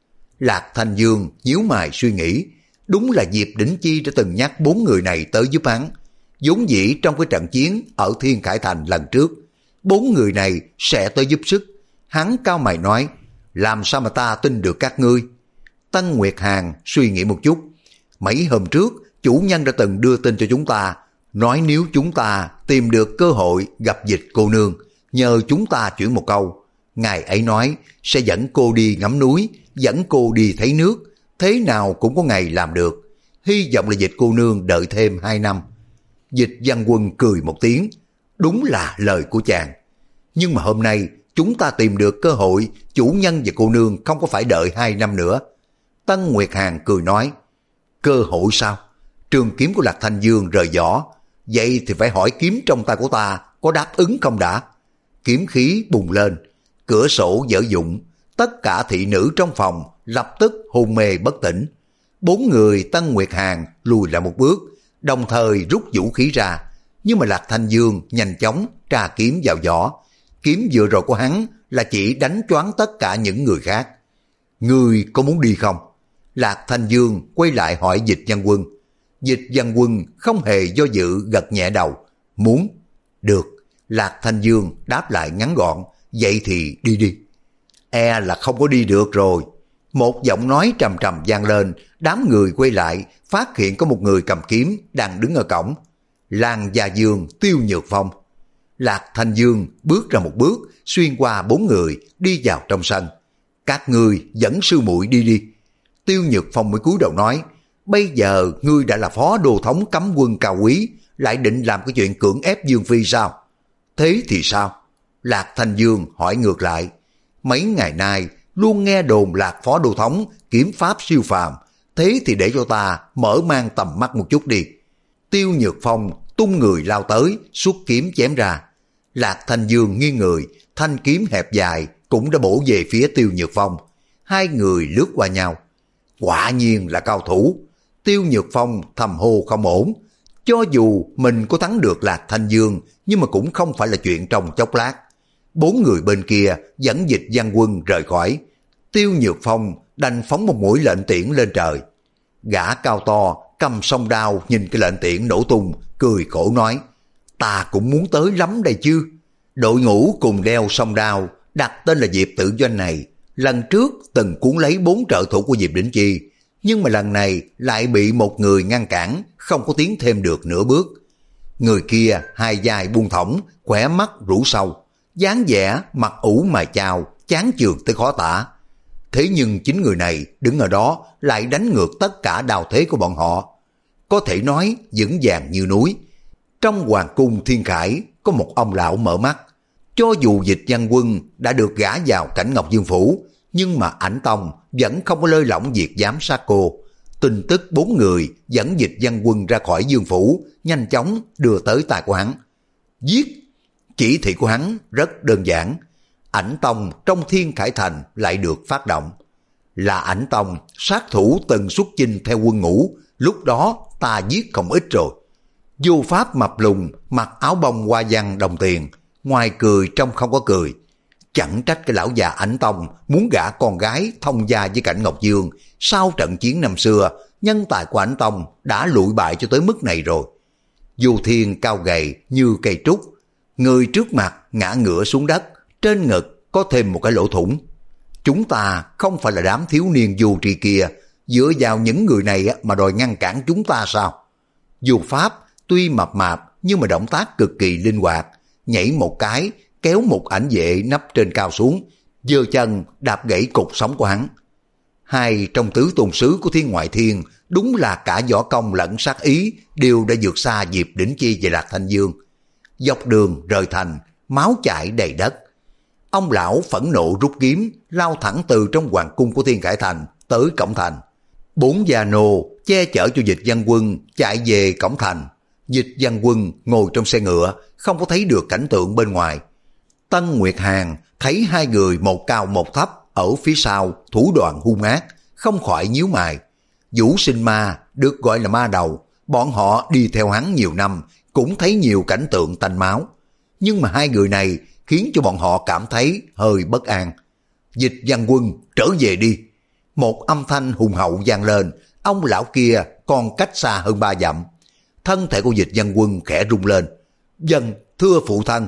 Lạc Thanh Dương nhíu mày suy nghĩ, đúng là Diệp Đỉnh Chi đã từng nhắc bốn người này tới giúp hắn. Vốn dĩ trong cái trận chiến ở Thiên Khải Thành lần trước, bốn người này sẽ tới giúp sức. Hắn cao mày nói, làm sao mà ta tin được các ngươi? Tân Nguyệt Hàn suy nghĩ một chút. Mấy hôm trước, chủ nhân đã từng đưa tin cho chúng ta, nói nếu chúng ta tìm được cơ hội gặp Dịch cô nương, nhờ chúng ta chuyển một câu. Ngài ấy nói sẽ dẫn cô đi ngắm núi, dẫn cô đi thấy nước, thế nào cũng có ngày làm được. Hy vọng là Dịch cô nương đợi thêm hai năm. Dịch Văn Quân cười một tiếng, đúng là lời của chàng. Nhưng mà hôm nay chúng ta tìm được cơ hội, chủ nhân và cô nương không có phải đợi hai năm nữa. Tân Nguyệt Hàn cười nói, cơ hội sao? Trường kiếm của Lạc Thanh Dương rời vỏ, vậy thì phải hỏi kiếm trong tay của ta có đáp ứng không đã. Kiếm khí bùng lên, cửa sổ dở dụng, tất cả thị nữ trong phòng lập tức hôn mê bất tỉnh. Bốn người Tân Nguyệt Hàn lùi lại một bước, đồng thời rút vũ khí ra, nhưng mà Lạc Thanh Dương nhanh chóng tra kiếm vào vỏ. Kiếm vừa rồi của hắn là chỉ đánh choáng tất cả những người khác. Ngươi có muốn đi không? Lạc Thanh Dương quay lại hỏi Dịch Văn Quân. Dịch Văn Quân không hề do dự gật nhẹ đầu. Muốn? Được. Lạc Thanh Dương đáp lại ngắn gọn. Vậy thì đi đi. E là không có đi được rồi. Một giọng nói trầm trầm vang lên. Đám người quay lại, phát hiện có một người cầm kiếm đang đứng ở cổng. Lan Gia Dương, Tiêu Nhược Phong. Lạc Thanh Dương bước ra một bước, xuyên qua bốn người, đi vào trong sân. Các ngươi dẫn sư muội đi đi. Tiêu Nhược Phong mới cúi đầu nói, bây giờ ngươi đã là phó đồ thống cấm quân cao quý, lại định làm cái chuyện cưỡng ép Dương Phi sao? Thế thì sao? Lạc Thanh Dương hỏi ngược lại. Mấy ngày nay luôn nghe đồn Lạc phó đồ thống kiếm pháp siêu phàm, thế thì để cho ta mở mang tầm mắt một chút đi. Tiêu Nhược Phong tung người lao tới, xuất kiếm chém ra. Lạc Thanh Dương nghiêng người, thanh kiếm hẹp dài cũng đã bổ về phía Tiêu Nhược Phong. hai người lướt qua nhau. Quả nhiên là cao thủ. Tiêu Nhược Phong thầm hô không ổn. Cho dù mình có thắng được Lạc Thanh Dương, nhưng mà cũng không phải là chuyện trong chốc lát. Bốn người bên kia dẫn Dịch Văn Quân rời khỏi. Tiêu Nhược Phong đành phóng một mũi lệnh tiễn lên trời. Gã cao to cầm song đao nhìn cái lệnh tiễn nổ tung, cười khổ nói: ta cũng muốn tới lắm đây chứ. Đội ngũ cùng đeo song đao đặt tên là Diệp Tự Doanh này, lần trước từng cuốn lấy bốn trợ thủ của Diệp Đỉnh Chi, nhưng mà lần này lại bị một người ngăn cản, không có tiến thêm được nửa bước. Người kia hai vai buông thõng, khỏe mắt rũ sâu, dáng vẻ mặt ủ mày chào, chán chường tới khó tả. Thế nhưng chính người này đứng ở đó lại đánh ngược tất cả đao thế của bọn họ. Có thể nói vững vàng như núi. Trong hoàng cung Thiên Khải có một ông lão mở mắt. Cho dù Dịch Văn Quân đã được gả vào Cảnh Ngọc Dương Phủ, nhưng mà Ảnh Tông vẫn không có lơi lỏng việc giám sát cô. Tin tức bốn người dẫn Dịch Văn Quân ra khỏi Dương Phủ nhanh chóng đưa tới tai của hắn. Giết! Chỉ thị của hắn rất đơn giản. Ảnh Tông trong Thiên Khải Thành lại được phát động. Là Ảnh Tông, sát thủ từng xuất chinh theo quân ngũ, lúc đó ta giết không ít rồi. Vô pháp mập lùn, mặc áo bông hoa văn đồng tiền, ngoài cười trong không có cười. Chẳng trách cái lão già Ảnh Tông muốn gả con gái thông gia với Cảnh Ngọc Dương. Sau trận chiến năm xưa, nhân tài của Ảnh Tông đã lụi bại cho tới mức này rồi. Du Thiên cao gầy như cây trúc, người trước mặt ngã ngửa xuống đất, trên ngực có thêm một cái lỗ thủng. Chúng ta không phải là đám thiếu niên vô tri kia, dựa vào những người này mà đòi ngăn cản chúng ta sao? Du Pháp tuy mập mạp nhưng mà động tác cực kỳ linh hoạt, nhảy một cái kéo một ảnh vệ nấp trên cao xuống, giơ chân đạp gãy cột sống của hắn. Hai trong tứ tôn sứ của Thiên Ngoại Thiên đúng là cả võ công lẫn sát ý đều đã vượt xa Diệp Đỉnh Chi và Lạc Thanh Dương. Dọc đường rời thành, máu chảy đầy đất. Ông lão phẫn nộ rút kiếm, lao thẳng từ trong hoàng cung của Thiên Khải Thành tới cổng thành. Bốn gia nô che chở cho Dịch Văn Quân chạy về cổng thành. Dịch Văn Quân ngồi trong xe ngựa, không có thấy được cảnh tượng bên ngoài. Tân Nguyệt Hàn thấy hai người một cao một thấp ở phía sau thủ đoạn hung ác, không khỏi nhíu mày. Vũ Sinh Ma được gọi là ma đầu, bọn họ đi theo hắn nhiều năm, cũng thấy nhiều cảnh tượng tanh máu. Nhưng mà hai người này khiến cho bọn họ cảm thấy hơi bất an. Dịch Văn Quân, trở về đi. Một âm thanh hùng hậu vang lên, ông lão kia còn cách xa hơn ba dặm. Thân thể của Dịch Văn Quân khẽ rung lên. Dân, thưa phụ thân.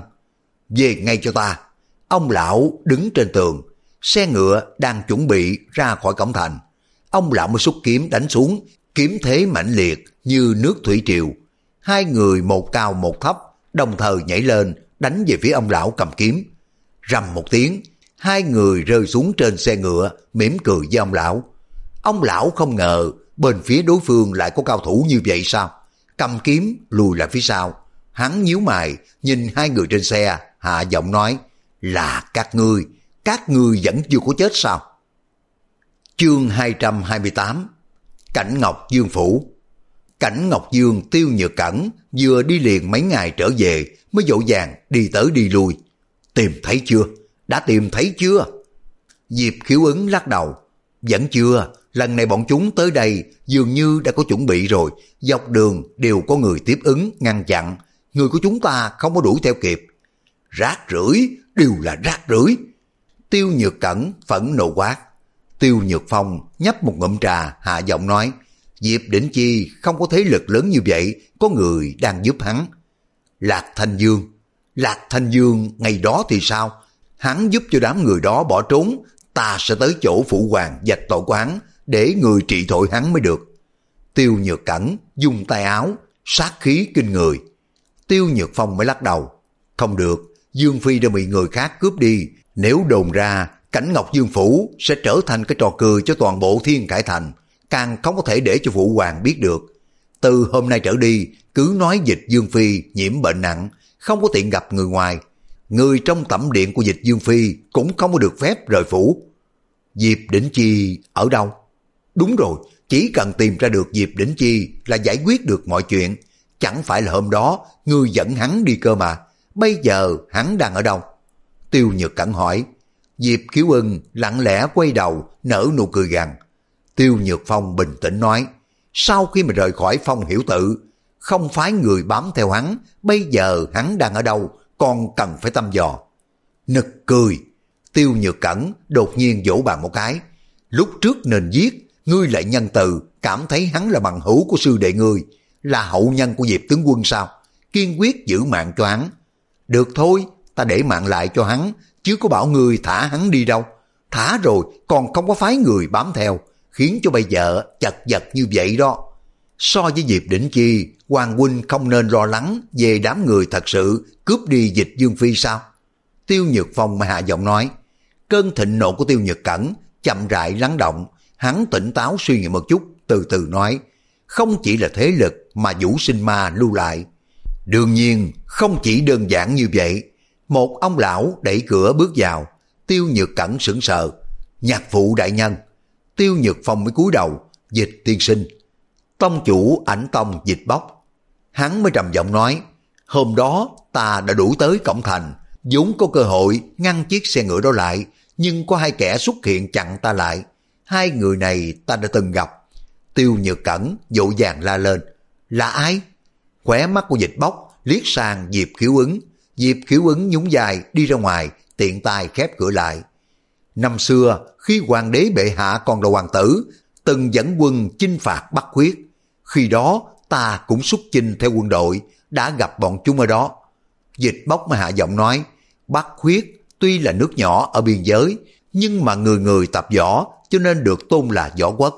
Về ngay cho ta. Ông lão đứng trên tường, xe ngựa đang chuẩn bị ra khỏi cổng thành. Ông lão mới xúc kiếm đánh xuống, kiếm thế mãnh liệt như nước thủy triều. Hai người một cao một thấp, đồng thời nhảy lên, đánh về phía ông lão cầm kiếm. Rầm một tiếng, hai người rơi xuống trên xe ngựa, mỉm cười với ông lão. Ông lão không ngờ bên phía đối phương lại có cao thủ như vậy sao? Cầm kiếm lùi lại phía sau. Hắn nhíu mày nhìn hai người trên xe, hạ giọng nói: là các ngươi, các ngươi vẫn chưa có chết sao? Chương hai trăm hai mươi tám. Cảnh Ngọc Dương Phủ. Cảnh Ngọc Dương Tiêu Nhược Cẩn vừa đi liền mấy ngày trở về mới vội vàng đi tới đi lui. Tìm thấy chưa? Đã tìm thấy chưa? Diệp Khiếu Ứng lắc đầu. Vẫn chưa, lần này bọn chúng tới đây dường như đã có chuẩn bị rồi, dọc đường đều có người tiếp ứng ngăn chặn, người của chúng ta không có đuổi theo kịp. Rác rưởi, đều là rác rưởi. Tiêu Nhược Cẩn phẫn nộ quát. Tiêu Nhược Phong nhấp một ngụm trà, hạ giọng nói: Diệp Đỉnh Chi không có thế lực lớn như vậy, có người đang giúp hắn. Lạc Thanh Dương, Lạc Thanh Dương ngày đó thì sao? Hắn giúp cho đám người đó bỏ trốn, ta sẽ tới chỗ phụ hoàng vạch tội của hắn, để người trị tội hắn mới được. Tiêu Nhược Cẩn dùng tay áo, sát khí kinh người. Tiêu Nhược Phong mới lắc đầu. Không được, Dương Phi đã bị người khác cướp đi, nếu đồn ra Cảnh Ngọc Dương Phủ sẽ trở thành cái trò cười cho toàn bộ Thiên Khải Thành, càng không có thể để cho phụ hoàng biết được. Từ hôm nay trở đi, cứ nói Dịch Dương Phi nhiễm bệnh nặng, không có tiện gặp người ngoài. Người trong tẩm điện của Dịch Dương Phi cũng không có được phép rời phủ. Diệp Đỉnh Chi ở đâu? Đúng rồi, chỉ cần tìm ra được Diệp Đỉnh Chi là giải quyết được mọi chuyện. Chẳng phải là hôm đó ngươi dẫn hắn đi cơ mà, bây giờ hắn đang ở đâu? Tiêu Nhược Cẩn hỏi. Diệp Khiếu Ưng lặng lẽ quay đầu nở nụ cười gằn. Tiêu Nhược Phong bình tĩnh nói, sau khi mà rời khỏi Phong Hiểu Tự, không phái người bám theo hắn, bây giờ hắn đang ở đâu, còn cần phải thăm dò. Nực cười. Tiêu Nhược Cẩn đột nhiên vỗ bàn một cái. Lúc trước nên giết, ngươi lại nhân từ, cảm thấy hắn là bằng hữu của sư đệ ngươi, là hậu nhân của Diệp tướng quân sao? Kiên quyết giữ mạng cho hắn. Được thôi, ta để mạng lại cho hắn, chứ có bảo ngươi thả hắn đi đâu. Thả rồi còn không có phái người bám theo, khiến cho bây giờ chật vật như vậy đó. So với Diệp Đỉnh Chi, Hoàng huynh không nên lo lắng về đám người thật sự cướp đi Dịch Dương Phi sao? Tiêu Nhược Phong mà hạ giọng nói. Cơn thịnh nộ của Tiêu Nhược Cẩn chậm rãi lắng động, hắn tỉnh táo suy nghĩ một chút, từ từ nói, không chỉ là thế lực mà Vũ Sinh Ma lưu lại. Đương nhiên không chỉ đơn giản như vậy. Một ông lão đẩy cửa bước vào. Tiêu Nhược Cẩn sững sờ. Nhạc phụ đại nhân. Tiêu Nhược Phong mới cúi đầu. Dịch tiên sinh. Tông chủ Ảnh Tông Dịch Bóc. Hắn mới trầm giọng nói, hôm đó ta đã đuổi tới cổng thành, vốn có cơ hội ngăn chiếc xe ngựa đó lại, nhưng có hai kẻ xuất hiện chặn ta lại. Hai người này ta đã từng gặp. Tiêu Nhược Cẩn vội vàng la lên, là ai? Khóe mắt của Dịch Bóc liếc sang Diệp Khiếu Ứng. Diệp Khiếu Ứng nhún vai đi ra ngoài, tiện tay khép cửa lại. Năm xưa khi hoàng đế bệ hạ còn là hoàng tử, từng dẫn quân chinh phạt Bắc Khuyết. Khi đó ta cũng xuất chinh theo quân đội, đã gặp bọn chúng ở đó. Dịch Bóc mà hạ giọng nói, Bắc Khuyết tuy là nước nhỏ ở biên giới, nhưng mà người người tập võ, cho nên được tôn là võ quốc.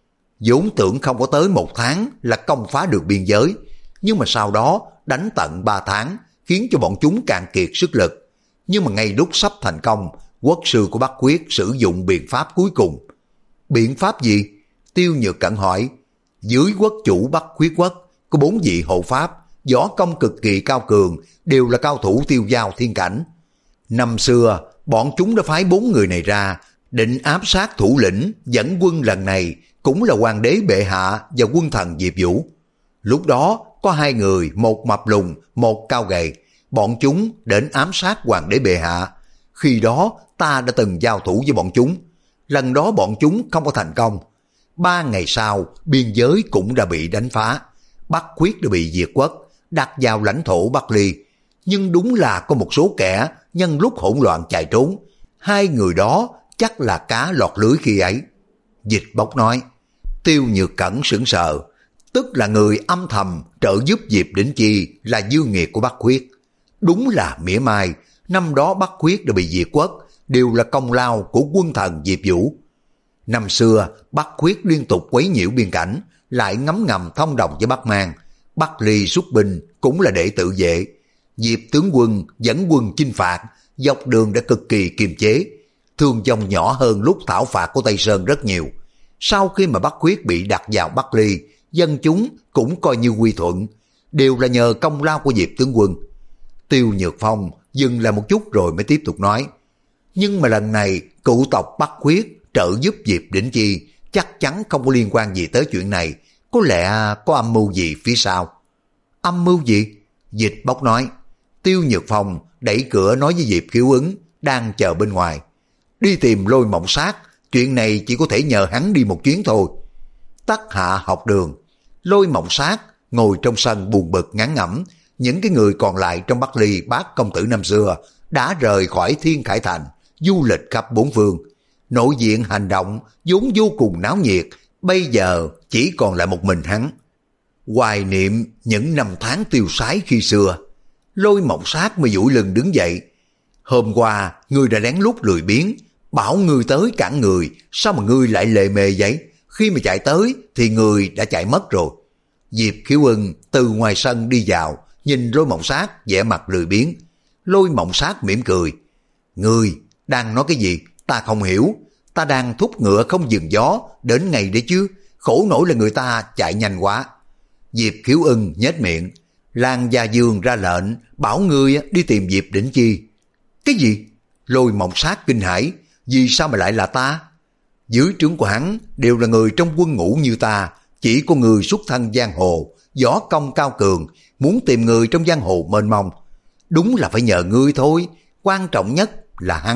Vốn tưởng không có tới một tháng là công phá được biên giới, nhưng mà sau đó đánh tận ba tháng, khiến cho bọn chúng cạn kiệt sức lực. Nhưng mà ngay lúc sắp thành công, quốc sư của Bắc Khuyết sử dụng biện pháp cuối cùng. Biện pháp gì? Tiêu Nhược Cẩn hỏi. Dưới quốc chủ Bắc Khuyết quốc có bốn vị hộ pháp, võ công cực kỳ cao cường, đều là cao thủ tiêu giao thiên cảnh. Năm xưa bọn chúng đã phái bốn người này ra, định áp sát thủ lĩnh dẫn quân lần này cũng là hoàng đế bệ hạ và quân thần Diệp Vũ. Lúc đó có hai người, một mập lùn, một cao gầy, bọn chúng đến ám sát hoàng đế bệ hạ. Khi đó ta đã từng giao thủ với bọn chúng, lần đó bọn chúng không có thành công. Ba ngày sau biên giới cũng đã bị đánh phá, Bắc Khuyết đã bị diệt quốc, đặt vào lãnh thổ Bắc Ly. Nhưng đúng là có một số kẻ nhân lúc hỗn loạn chạy trốn, hai người đó chắc là cá lọt lưới khi ấy. Dịch Bóc nói. Tiêu Nhược Cẩn sững sờ, tức là người âm thầm trợ giúp Diệp Đỉnh Chi là Dương Nghiệt của Bắc Khuyết. Đúng là mỉa mai, năm đó Bắc Khuyết đã bị diệt quốc, đều là công lao của quân thần Diệp Vũ. Năm xưa Bắc Khuyết liên tục quấy nhiễu biên cảnh, lại ngấm ngầm thông đồng với Bắc Mang. Bắc Ly xuất binh cũng là để tự vệ. Diệp tướng quân dẫn quân chinh phạt, dọc đường đã cực kỳ kiềm chế, thương vong nhỏ hơn lúc thảo phạt của Tây Sơn rất nhiều. Sau khi mà Bắc Khuyết bị đặt vào Bắc Ly, dân chúng cũng coi như quy thuận, đều là nhờ công lao của Diệp tướng quân. Tiêu Nhược Phong dừng lại một chút rồi mới tiếp tục nói, nhưng mà lần này cựu tộc Bắc Khuyết trợ giúp Diệp Đỉnh Chi chắc chắn không có liên quan gì tới chuyện này, có lẽ có âm mưu gì phía sau. Âm mưu gì? Dịch Bóc nói. Tiêu Nhược Phong đẩy cửa nói với Diệp Khiếu Ứng đang chờ bên ngoài, đi tìm Lôi Mộng Sát, chuyện này chỉ có thể nhờ hắn đi một chuyến thôi. Tắc Hạ học đường. Lôi Mộng Sát ngồi trong sân buồn bực ngán ngẩm, những cái người còn lại trong Bắc Ly bát công tử năm xưa đã rời khỏi Thiên Khải Thành, du lịch khắp bốn phương. Nội diện hành động vốn vô cùng náo nhiệt, bây giờ chỉ còn lại một mình hắn. Hoài niệm những năm tháng tiêu sái khi xưa. Lôi Mộng Sát mới duỗi lưng đứng dậy. Hôm qua ngươi đã lén lút lười biếng, bảo ngươi tới cản người, sao mà ngươi lại lề mề vậy? Khi mà chạy tới thì người đã chạy mất rồi. Diệp Khiếu Ưng từ ngoài sân đi vào, nhìn Lôi Mộng Sát vẻ mặt lười biếng. Lôi Mộng Sát mỉm cười. Ngươi đang nói cái gì? Ta không hiểu. Ta đang thúc ngựa không dừng gió đến ngày đấy chứ, khổ nổi là người ta chạy nhanh quá. Diệp Khiếu Ưng nhếch miệng. Lan Gia Dương ra lệnh bảo ngươi đi tìm Diệp Đỉnh Chi. Cái gì? Lôi Mộng Sát kinh hãi. Vì sao mà lại là ta? Dưới trướng của hắn đều là người trong quân ngũ như ta, chỉ có người xuất thân giang hồ, võ công cao cường, muốn tìm người trong giang hồ mênh mông. Đúng là phải nhờ ngươi thôi, quan trọng nhất là hắn.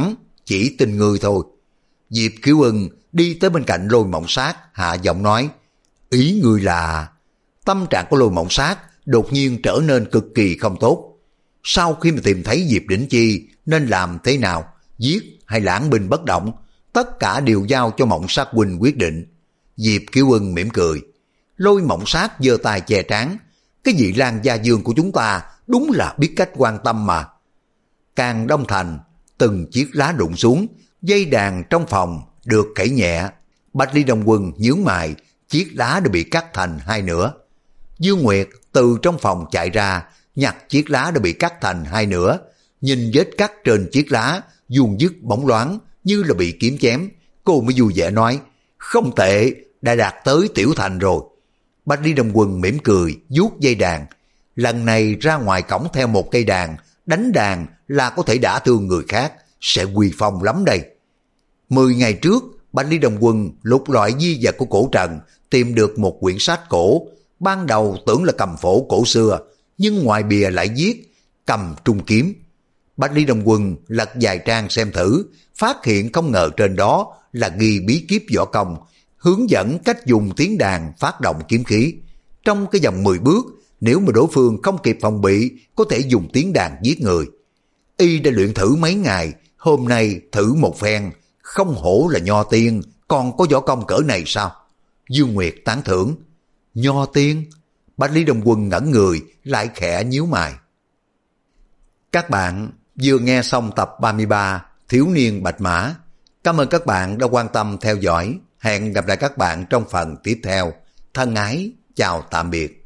chỉ tin ngươi thôi. Diệp Kiều Ưng đi tới bên cạnh Lôi Mộng Sát, hạ giọng nói, ý ngươi là... Tâm trạng của Lôi Mộng Sát đột nhiên trở nên cực kỳ không tốt. Sau khi mà tìm thấy Diệp Đỉnh Chi nên làm thế nào, giết hay lãng binh bất động, tất cả đều giao cho Mộng Sát huynh quyết định. Diệp Kiều Ưng mỉm cười. Lôi Mộng Sát giơ tay che trán, cái vị Lan Gia Dương của chúng ta đúng là biết cách quan tâm mà. Càng Đông Thành, từng chiếc lá rụng xuống, dây đàn trong phòng được cẩy nhẹ. Bạch Ly Đông Quân nhướng mày, chiếc lá đã bị cắt thành hai nửa. Dương Nguyệt từ trong phòng chạy ra, nhặt chiếc lá đã bị cắt thành hai nửa, nhìn vết cắt trên chiếc lá, vuông dứt bóng loáng như là bị kiếm chém. Cô mới vui vẻ nói, không tệ, đã đạt tới tiểu thành rồi. Bạch Ly Đông Quân mỉm cười, vuốt dây đàn. Lần này ra ngoài cổng theo một cây đàn, đánh đàn là có thể đả thương người khác, sẽ uy phong lắm đây. Mười ngày trước, Bạch Ly Đông Quân lục loại di vật của cổ Trần, tìm được một quyển sách cổ. Ban đầu tưởng là cầm phổ cổ xưa, nhưng ngoài bìa lại viết cầm trung kiếm. Bạch Ly Đông Quân lật vài trang xem thử, phát hiện không ngờ trên đó là ghi bí kíp võ công, hướng dẫn cách dùng tiếng đàn phát động kiếm khí. Trong cái vòng mười bước, nếu mà đối phương không kịp phòng bị, có thể dùng tiếng đàn giết người. Y đã luyện thử mấy ngày, hôm nay thử một phen, không hổ là nho tiên, còn có võ công cỡ này sao? Dương Nguyệt tán thưởng. Nho tiên? Bạch Ly Đông Quân ngẩn người, lại khẽ nhíu mày. Các bạn vừa nghe xong tập ba mươi ba Thiếu niên Bạch Mã. Cảm ơn các bạn đã quan tâm theo dõi. Hẹn gặp lại các bạn trong phần tiếp theo. Thân ái, chào tạm biệt.